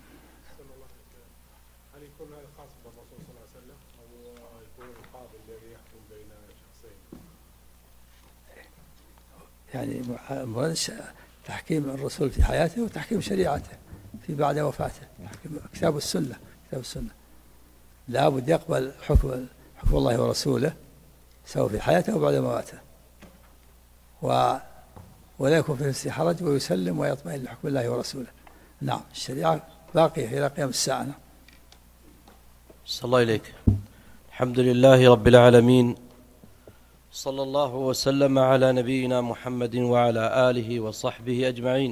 Speaker 5: هل يكون هذا خاص بالرسول صلى الله عليه وسلم أو يكون القاضي الذي يحكم بين شخصين؟
Speaker 2: يعني تحكيم الرسول في حياته وتحكيم شريعته في بعد وفاته، كتاب السنة. لا بد يقبل حكم الله ورسوله سواء في حياته وبعد مماته، ولا يكون في نفسه حرج، ويسلم ويطمئن لحكم الله ورسوله. نعم، الشريعة باقية إلى قيام الساعة.
Speaker 10: صلى الله إليك. الحمد لله رب العالمين، صلى الله وسلم على نبينا محمد وعلى آله وصحبه أجمعين.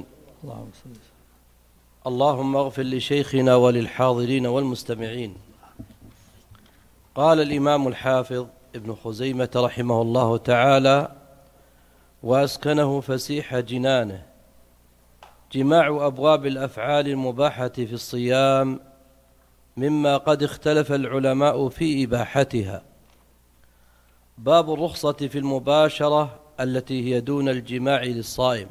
Speaker 10: اللهم اغفر لشيخنا وللحاضرين والمستمعين. قال الإمام الحافظ ابن خزيمة رحمه الله تعالى: وأسكنه فسيح جنانه: جماع أبواب الأفعال المباحة في الصيام مما قد اختلف العلماء في إباحتها. باب الرخصة في المباشرة التي هي دون الجماع للصائم.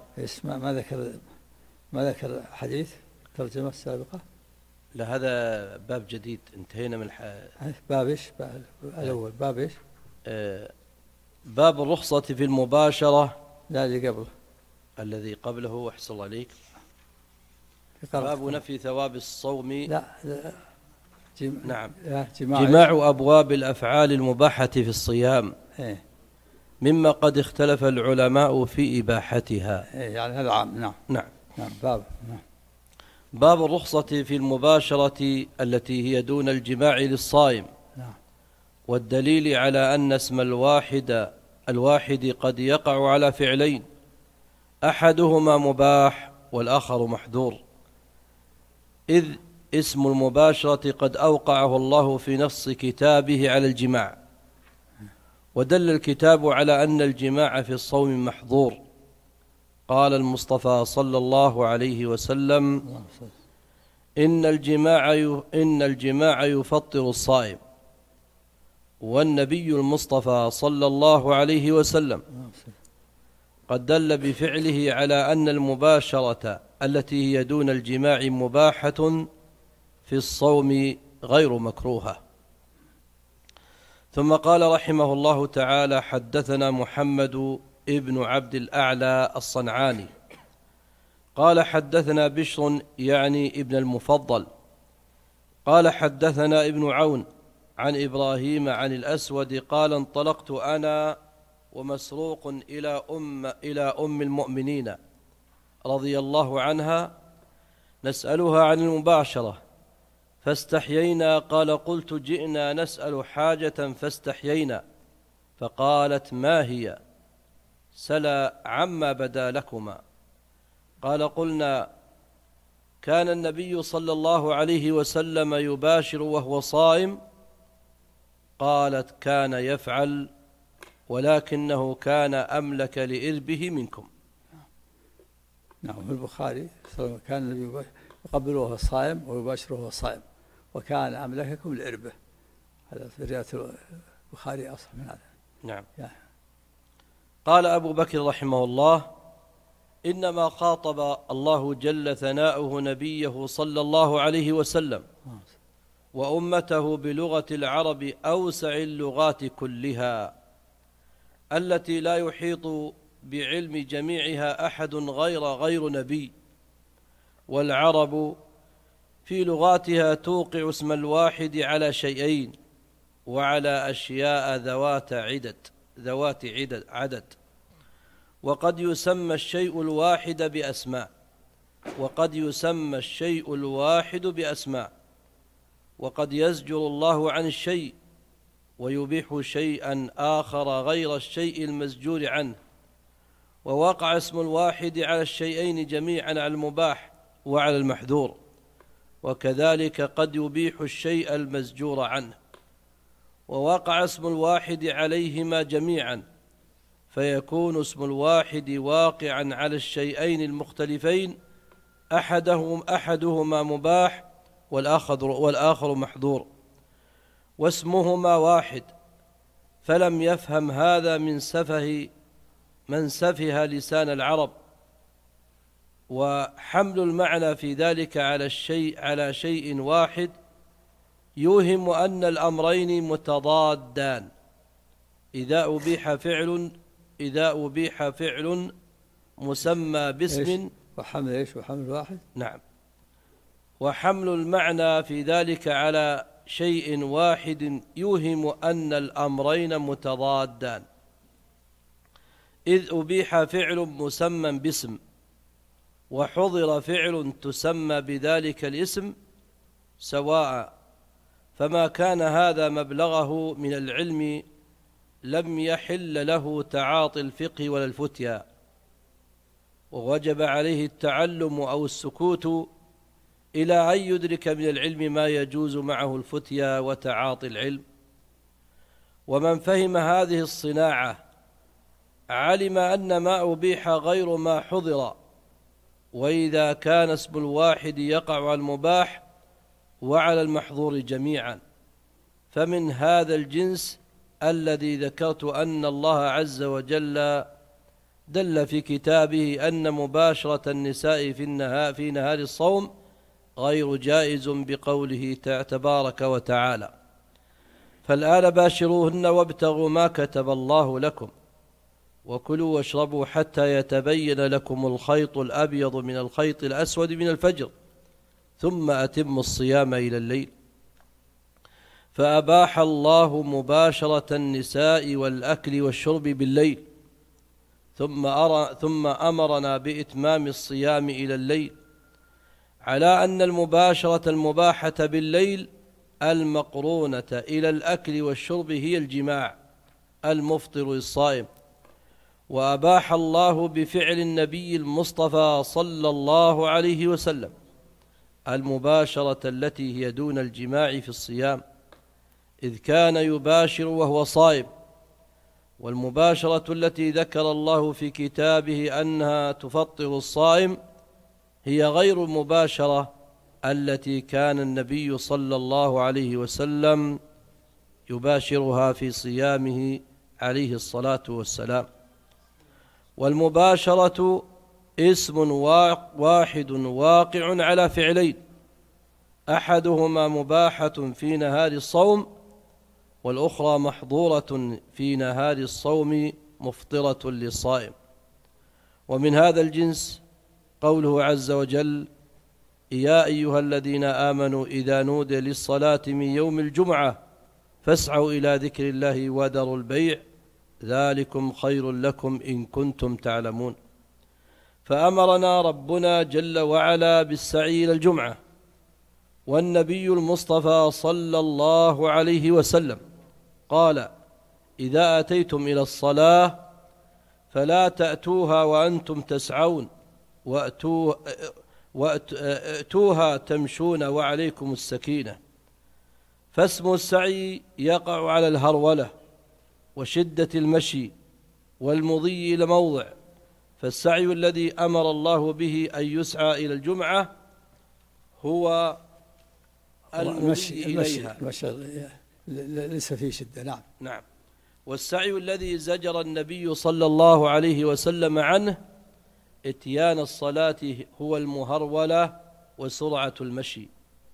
Speaker 2: ما ذكر حديث ترجمة السابقة؟
Speaker 10: لا، هذا باب جديد، انتهينا من
Speaker 2: باب ايش؟ الأول باب ايش؟
Speaker 10: باب الرخصة في المباشرة.
Speaker 2: لا، اللي قبله.
Speaker 10: الذي قبله أحسن الله عليك. باب نفي ثواب الصوم.
Speaker 2: لا.
Speaker 10: نعم. جماع أبواب الأفعال المباحة في الصيام مما قد اختلف العلماء في إباحتها.
Speaker 2: يعني هذا عام. نعم.
Speaker 10: باب الرخصة في المباشرة التي هي دون الجماع للصائم. والدليل على أن اسم الواحد قد يقع على فعلين، أحدهما مباح والآخر محظور، إذ اسم المباشرة قد أوقعه الله في نص كتابه على الجماع، ودل الكتاب على أن الجماع في الصوم محظور. قال المصطفى صلى الله عليه وسلم: إن الجماع يفطر الصائم. والنبي المصطفى صلى الله عليه وسلم قد دل بفعله على أن المباشرة التي هي دون الجماع مباحة في الصوم غير مكروهة. ثم قال رحمه الله تعالى: حدثنا محمد ابن عبد الأعلى الصنعاني قال حدثنا بشر يعني ابن المفضل قال حدثنا ابن عون عن إبراهيم عن الأسود قال: انطلقت أنا ومسروق إلى أم المؤمنين رضي الله عنها نسألها عن المباشرة فاستحيينا. قال: قلت: جئنا نسأل حاجة فاستحيينا. فقالت: ما هي؟ سلا عما بدا لكما. قال: قلنا: كان النبي صلى الله عليه وسلم يباشر وهو صائم؟ قالت: كان يفعل، ولكنه كان أملك لإربه منكم.
Speaker 2: نعم. في البخاري كان النبي يقبل وهو صائم ويباشر وهو صائم، وكان أملككم لإربه. هذا في رواية البخاري أصح من هذا.
Speaker 10: نعم. قال أبو بكر رحمه الله: إنما خاطب الله جل ثناؤه نبيه صلى الله عليه وسلم وأمته بلغة العرب أوسع اللغات كلها التي لا يحيط بعلم جميعها أحد غير نبي. والعرب في لغاتها توقع اسم الواحد على شيئين وعلى أشياء ذوات عدد، وقد يسمى الشيء الواحد بأسماء، وقد يزجر الله عن الشيء ويبيح شيئا آخر غير الشيء المزجور عنه. ووقع اسم الواحد على الشيئين جميعا على المباح وعلى المحذور، وكذلك قد يبيح الشيء المزجور عنه. ووقع اسم الواحد عليهما جميعا، فيكون اسم الواحد واقعا على الشيئين المختلفين، أحدهما مباح والآخر محظور، واسمهما واحد. فلم يفهم هذا من سفه لسان العرب. وحمل المعنى في ذلك على شيء واحد يوهم أن الأمرين متضادان إذا أبيح فعل مسمى باسم.
Speaker 2: وحمل واحد.
Speaker 10: نعم. وحمل المعنى في ذلك على شيء واحد يوهم أن الأمرين متضادان، إذ أبيح فعل مسمى باسم وحضر فعل تسمى بذلك الاسم سواء، فما كان هذا مبلغه من العلم لم يحل له تعاطي الفقه ولا الفتيا، ووجب عليه التعلم أو السكوت إلى أن يدرك من العلم ما يجوز معه الفتيا وتعاطي العلم. ومن فهم هذه الصناعة علم أن ما أبيح غير ما حضر، وإذا كان اسم الواحد يقع على المباح وعلى المحظور جميعا، فمن هذا الجنس الذي ذكرت أن الله عز وجل دل في كتابه أن مباشرة النساء في نهار الصوم غير جائز بقوله تبارك وتعالى: فالآن باشروهن وابتغوا ما كتب الله لكم وكلوا واشربوا حتى يتبين لكم الخيط الأبيض من الخيط الأسود من الفجر ثم أتموا الصيام إلى الليل. فأباح الله مباشرة النساء والأكل والشرب بالليل، ثم أمرنا بإتمام الصيام إلى الليل، على أن المباشرة المباحة بالليل المقرونة إلى الأكل والشرب هي الجماع المفطر للصائم. وأباح الله بفعل النبي المصطفى صلى الله عليه وسلم المباشرة التي هي دون الجماع في الصيام، إذ كان يباشر وهو صائم. والمباشرة التي ذكر الله في كتابه أنها تفطر الصائم هي غير المباشرة التي كان النبي صلى الله عليه وسلم يباشرها في صيامه عليه الصلاة والسلام. والمباشرة اسم واحد واقع على فعلين، أحدهما مباحة في نهار الصوم، والأخرى محظورة في نهار الصوم مفطرة للصائم. ومن هذا الجنس قوله عز وجل: يا أيها الذين آمنوا إذا نودي للصلاة من يوم الجمعة فاسعوا إلى ذكر الله وذروا البيع ذلكم خير لكم إن كنتم تعلمون. فأمرنا ربنا جل وعلا بالسعي إلى الجمعة، والنبي المصطفى صلى الله عليه وسلم قال: إذا أتيتم إلى الصلاة فلا تأتوها وأنتم تسعون وأتوها تمشون وعليكم السكينة. فاسم السعي يقع على الهرولة وشدة المشي والمضي إلى موضع، فالسعي الذي أمر الله به أن يسعى إلى الجمعة هو المشي إليها،
Speaker 2: ليس فيه شدة. نعم.
Speaker 10: والسعي الذي زجر النبي صلى الله عليه وسلم عنه إتيان الصلاة هو المهرولة وسرعة المشي.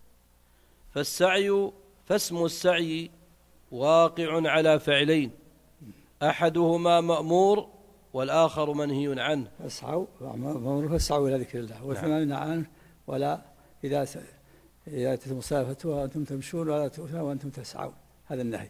Speaker 10: فاسم السعي واقع على فعلين، أحدهما مأمور والآخر منهي عنه.
Speaker 2: اسعوا مأمور فاسعوا إلى ذكر الله، والثاني نهى عنه ولا إذا تتم الصلاة وأنتم تمشون ولا تؤتون وأنتم تسعون، هذا النهي.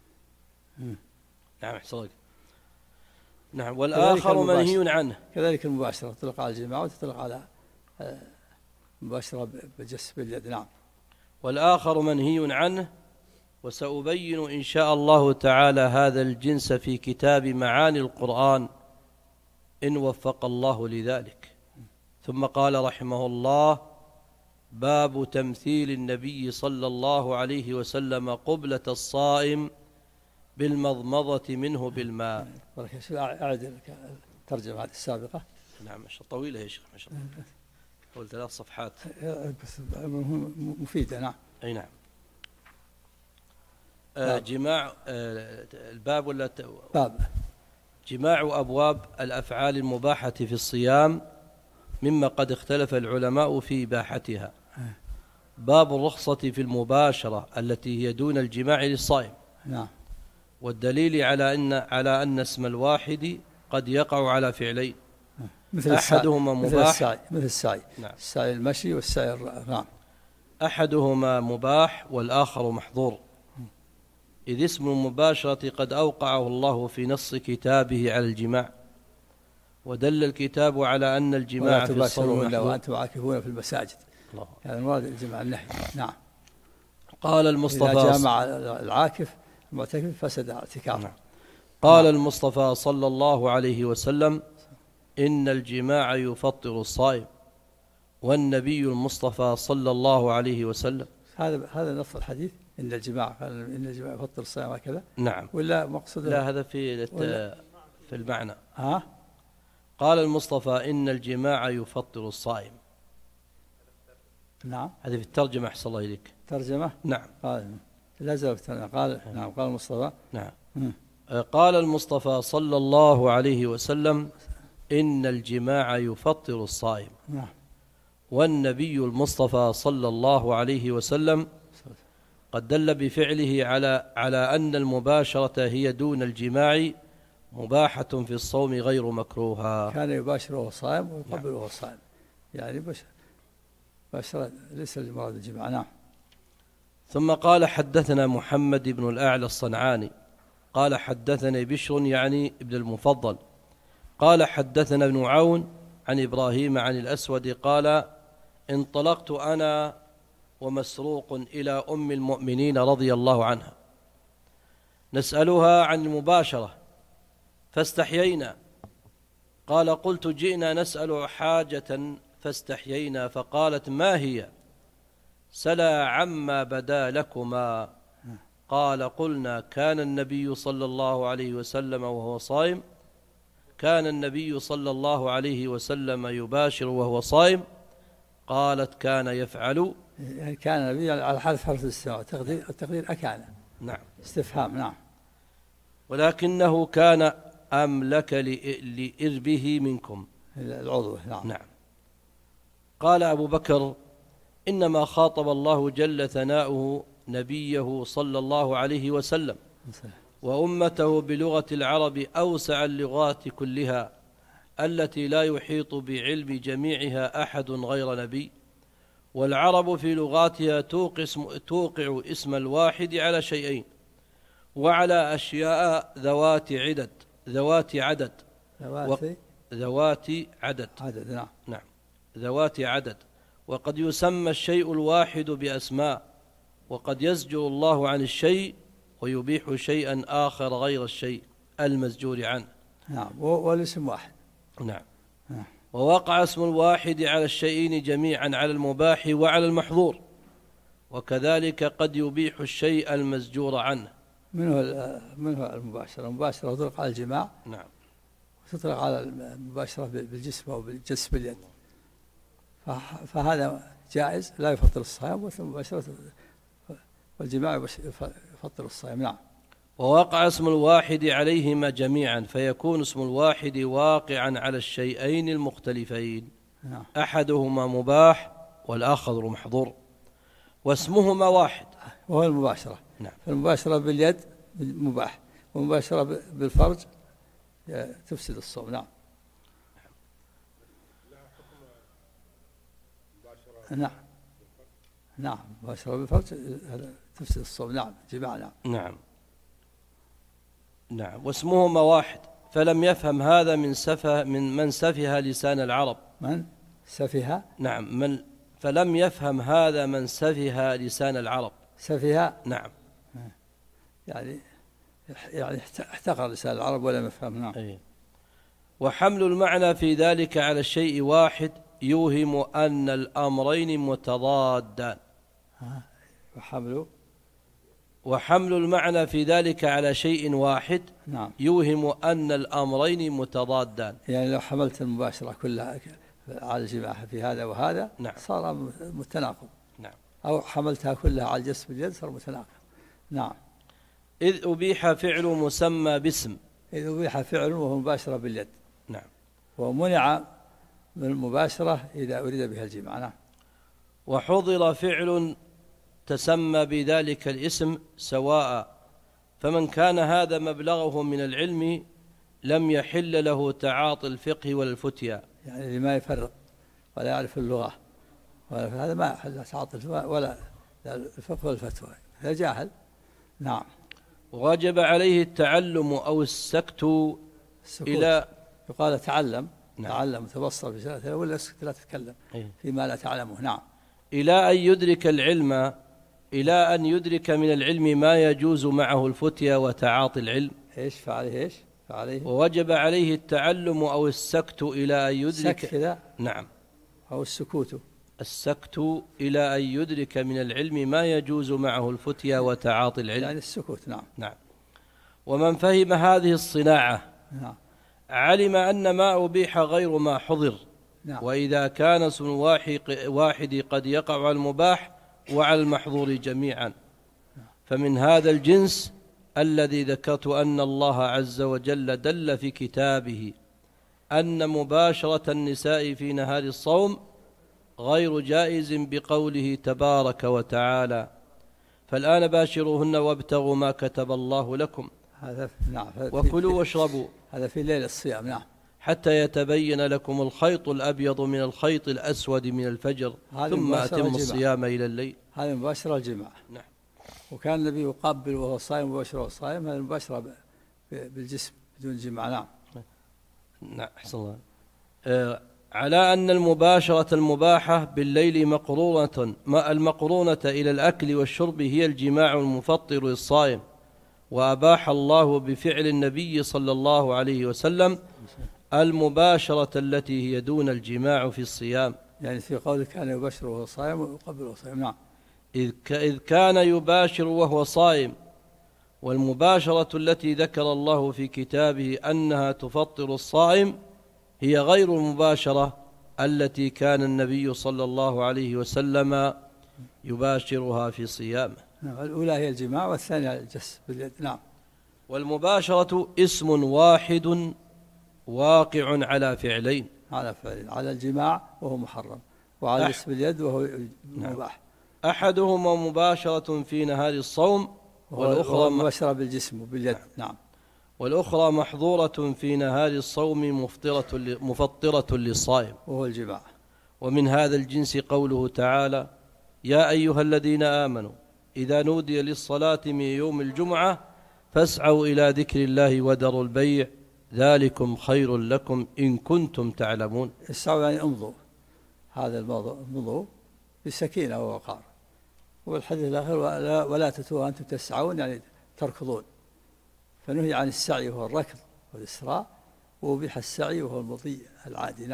Speaker 10: نعم أحسنك. نعم. والآخر منهي عنه.
Speaker 2: كذلك المباشرة تطلق على الجماعة وتطلق على مباشرة بالجس باليد. نعم.
Speaker 10: والآخر منهي عنه، وسأبين إن شاء الله تعالى هذا الجنس في كتاب معاني القرآن إن وفق الله لذلك. ثم قال رحمه الله: باب تمثيل النبي صلى الله عليه وسلم قبلة الصائم بالمضمضة منه بالماء.
Speaker 2: أعد الترجمة هذه السابقة.
Speaker 10: نعم طويلة يا شيخ ما شاء الله، حول 3 صفحات
Speaker 2: بس مفيدة. نعم.
Speaker 10: أي نعم. جماع الباب ولا
Speaker 2: باب
Speaker 10: جماع أبواب الأفعال المباحة في الصيام مما قد اختلف العلماء في إباحتها. باب الرخصة في المباشرة التي هي دون الجماع للصائم.
Speaker 2: نعم.
Speaker 10: والدليل على أن اسم الواحد قد يقع على فعلين،
Speaker 2: مثل
Speaker 10: أحدهما مباح
Speaker 2: مثل السعي.
Speaker 10: نعم.
Speaker 2: السعي المشي والسعي نعم.
Speaker 10: أحدهما مباح والآخر محظور، إذ اسم المباشرة قد أوقعه الله في نص كتابه على الجماع، ودل الكتاب على أن الجماع في الصوم محظور
Speaker 2: وأنتم عاكفون في المساجد. هذا المراد الجماع النهي. نعم.
Speaker 10: قال المصطفى
Speaker 2: إذا جامع العاكف المعتكف فسد اعتكافه.
Speaker 10: نعم. قال المصطفى صلى الله عليه وسلم: إن الجماع يفطر الصائم. والنبي المصطفى صلى الله عليه وسلم
Speaker 2: هذا نص الحديث إن الجماع قال إن الجماع يفطر الصيام هكذا.
Speaker 10: نعم.
Speaker 2: ولا مقصود
Speaker 10: لا هذا في المعنى. قال المصطفى إن الجماع يفطر الصائم.
Speaker 2: نعم.
Speaker 10: هذه في الترجمة أحسن الله إليك.
Speaker 2: ترجمة.
Speaker 10: نعم.
Speaker 2: لا زالت. قال نعم. قال المصطفى.
Speaker 10: نعم. قال المصطفى صلى الله عليه وسلم: إن الجماع يفطر الصائم.
Speaker 2: نعم.
Speaker 10: والنبي المصطفى صلى الله عليه وسلم قد دل بفعله على أن المباشرة هي دون الجماع مباحة في الصوم غير مكروهة.
Speaker 2: كان يباشر وهو صائم ويقبل وهو صائم، يعني بشرة ليس المراد الجماع. نعم.
Speaker 10: ثم قال: حدثنا محمد بن الأعلى الصنعاني قال حدثنا بشر يعني ابن المفضل قال حدثنا ابن عون عن إبراهيم عن الأسود قال: انطلقت أنا ومسروق إلى أم المؤمنين رضي الله عنها نسألها عن المباشرة فاستحيينا. قال: قلت: جئنا نسأل حاجة فاستحيينا. فقالت: ما هي؟ سلا عما بدا لكما. قال: قلنا: كان النبي صلى الله عليه وسلم وهو صائم؟ كان النبي صلى الله عليه وسلم يباشر وهو صائم؟ قالت: كان يفعل.
Speaker 2: يعني كان النبي على حذف حرف الاستثناء، التقدير أكان.
Speaker 10: نعم.
Speaker 2: استفهام. نعم.
Speaker 10: ولكنه كان أملك لإربه منكم
Speaker 2: العضو. نعم.
Speaker 10: نعم. قال أبو بكر: إنما خاطب الله جل ثناؤه نبيه صلى الله عليه وسلم وأمته بلغة العرب أوسع اللغات كلها التي لا يحيط بعلم جميعها أحد غير نبي. والعرب في لغاتها توقع اسم الواحد على شيئين وعلى أشياء ذوات عدد. نعم. ذوات عدد. وقد يسمى الشيء الواحد بأسماء، وقد يزجر الله عن الشيء ويبيح شيئا آخر غير الشيء المزجور عنه.
Speaker 2: نعم. والاسم واحد.
Speaker 10: نعم. ووقع اسم الواحد على الشيئين جميعا، على المباح وعلى المحظور، وكذلك قد يبيح الشيء المزجور عنه.
Speaker 2: منه المباشرة. المباشرة تطلق على الجماع.
Speaker 10: نعم.
Speaker 2: وتطلق على المباشرة بالجسم أو بالجسم باليد، فهذا جائز لا يفطر الصيام، والمباشرة والجماع يفطر الصيام. نعم.
Speaker 10: ووقع اسم الواحد عليهما جميعا فيكون اسم الواحد واقعا على الشيئين المختلفين، أحدهما مباح والآخر محظور، واسمهما واحد
Speaker 2: وهو المباشرة. فالمباشرة باليد مباح، والمباشرة بالفرج تفسد الصوم. نعم مباشرة بالفرج تفسد الصوم. جماعة.
Speaker 10: نعم واسمهما واحد، فلم يفهم هذا من سفه لسان العرب.
Speaker 2: من سفه؟
Speaker 10: نعم فلم يفهم هذا من سفه لسان العرب.
Speaker 2: سفه؟
Speaker 10: نعم
Speaker 2: يعني احتقر لسان العرب ولم يفهم.
Speaker 10: أي. وحمل المعنى في ذلك على الشيء واحد يوهم أن الأمرين متضادان. وحمل المعنى في ذلك على شيء واحد يوهم أن الأمرين متضادان.
Speaker 2: يعني لو حملت المباشرة كلها على الجماعة في هذا وهذا صار متناقض. أو حملتها كلها على الجسم باليد صار متناقض.
Speaker 10: إذ أبيح فعل مسمى باسم.
Speaker 2: إذ أبيح فعل وهو مباشرة باليد. ومنع من المباشرة إذا أريد بها الجماعة.
Speaker 10: وحضر فعل تسمى بذلك الاسم سواء، فمن كان هذا مبلغه من العلم لم يحل له تعاطي الفقه ولا الفتيا.
Speaker 2: يعني اللي ما يفرق ولا يعرف اللغة هذا ما يحل تعاطي ولا الفقه ولا الفتوى، هذا جاهل.
Speaker 10: وجب عليه التعلم أو السكت إلى
Speaker 2: يقال تعلم. تعلم تبصر بشرته ولا اسكت لا تتكلم فيما لا تعلمه.
Speaker 10: إلى أن يدرك العلم، إلى أن يدرك من العلم ما يجوز معه الفتيا وتعاطي العلم.
Speaker 2: فعليه
Speaker 10: ووجب عليه التعلم أو السكت إلى أن يدرك.
Speaker 2: أو السكت
Speaker 10: إلى أن يدرك من العلم ما يجوز معه الفتيا وتعاطي العلم.
Speaker 2: يعني السكوت.
Speaker 10: ومن فهم هذه الصناعة علم أن ما أبيح غير ما حضر. وإذا كان اسم واحد قد يقع على المباح وعلى المحظور جميعا، فمن هذا الجنس الذي ذكرت أن الله عز وجل دل في كتابه أن مباشرة النساء في نهار الصوم غير جائز بقوله تبارك وتعالى فالآن باشروهن وابتغوا ما كتب الله لكم وكلوا واشربوا.
Speaker 2: هذا في ليل الصيام.
Speaker 10: حتى يتبين لكم الخيط الأبيض من الخيط الأسود من الفجر ثم أتموا الصيام إلى الليل.
Speaker 2: هذه مباشرة الجماعة. وكان النبي يقبل وهو صائم وبشره الصائم، هذه مباشرة بالجسم بدون جماعة.
Speaker 10: أحسن الله. على أن المباشرة المباحة بالليل المقرونة إلى الأكل والشرب هي الجماع المفطر للصائم، وأباح الله بفعل النبي صلى الله عليه وسلم المباشرة التي هي دون الجماع في الصيام.
Speaker 2: يعني في قول كان يباشر وهو صائم ويقبل وهو صائم.
Speaker 10: إذ كان يباشر وهو صائم، والمباشرة التي ذكر الله في كتابه أنها تفطر الصائم هي غير المباشرة التي كان النبي صلى الله عليه وسلم يباشرها في صيامه.
Speaker 2: الأولى هي الجماع والثانية الجس باليد.
Speaker 10: والمباشرة اسم واحد واقع على فعلين.
Speaker 2: على الجماع وهو محرم، وعلى الجس باليد وهو مباح.
Speaker 10: أحدهما مباشرة في نهار الصوم، والأخرى
Speaker 2: مباشرة بالجسم وباليد.
Speaker 10: والأخرى محظورة في نهار الصوم مفطرة للصائم
Speaker 2: وهو الجماع.
Speaker 10: ومن هذا الجنس قوله تعالى يا أيها الذين آمنوا إذا نودي للصلاة من يوم الجمعة فاسعوا إلى ذكر الله وذروا البيع ذلكم خير لكم إن كنتم تعلمون.
Speaker 2: اسعوا يعني امضوا، هذا الموضوع امضوا بسكينة ووقار. والحديث الآخر ولا تتوها أنتم تسعون يعني تركضون، فنهي عن السعي وهو الركض والإسراء، وأبيح السعي وهو المضي العادي.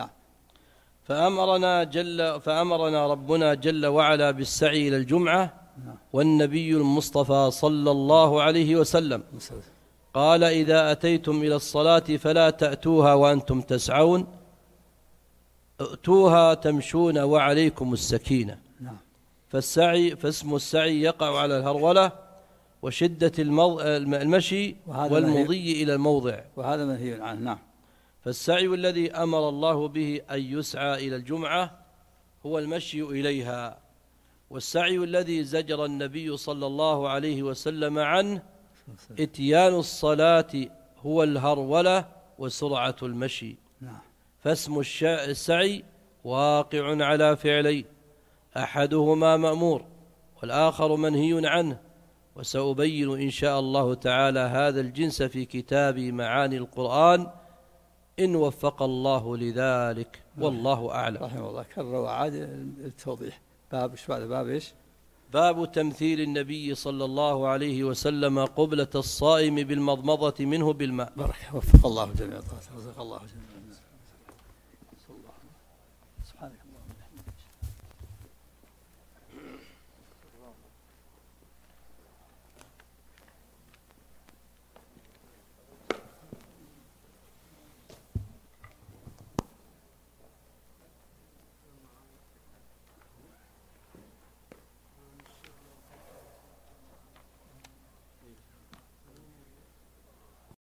Speaker 10: فأمرنا ربنا جل وعلا بالسعي إلى الجمعة، والنبي المصطفى صلى الله عليه وسلم قال إذا أتيتم إلى الصلاة فلا تأتوها وأنتم تسعون، ائتوها تمشون وعليكم السكينة. فاسم السعي يقع على الهرولة، وشدة المشي والمضي إلى الموضع،
Speaker 2: وهذا منهي عنه. نعم.
Speaker 10: فالسعي الذي أمر الله به أن يسعى إلى الجمعة هو المشي إليها، والسعي الذي زجر النبي صلى الله عليه وسلم عنه إتيان الصلاة هو الهرولة وسرعة المشي. فاسم السعي واقع على فعلين، أحدهما مأمور والآخر منهي عنه، وسأبين إن شاء الله تعالى هذا الجنس في كتاب معاني القرآن إن وفق الله لذلك، والله أعلم.
Speaker 2: رحمه الله. كرر وعاد التوضيح. باب ايش بعد؟ باب ايش؟
Speaker 10: باب تمثيل النبي صلى الله عليه وسلم قبلة الصائم بالمضمضة منه بالماء.
Speaker 2: بركة. وفق الله جميعا. رزق الله جميعا.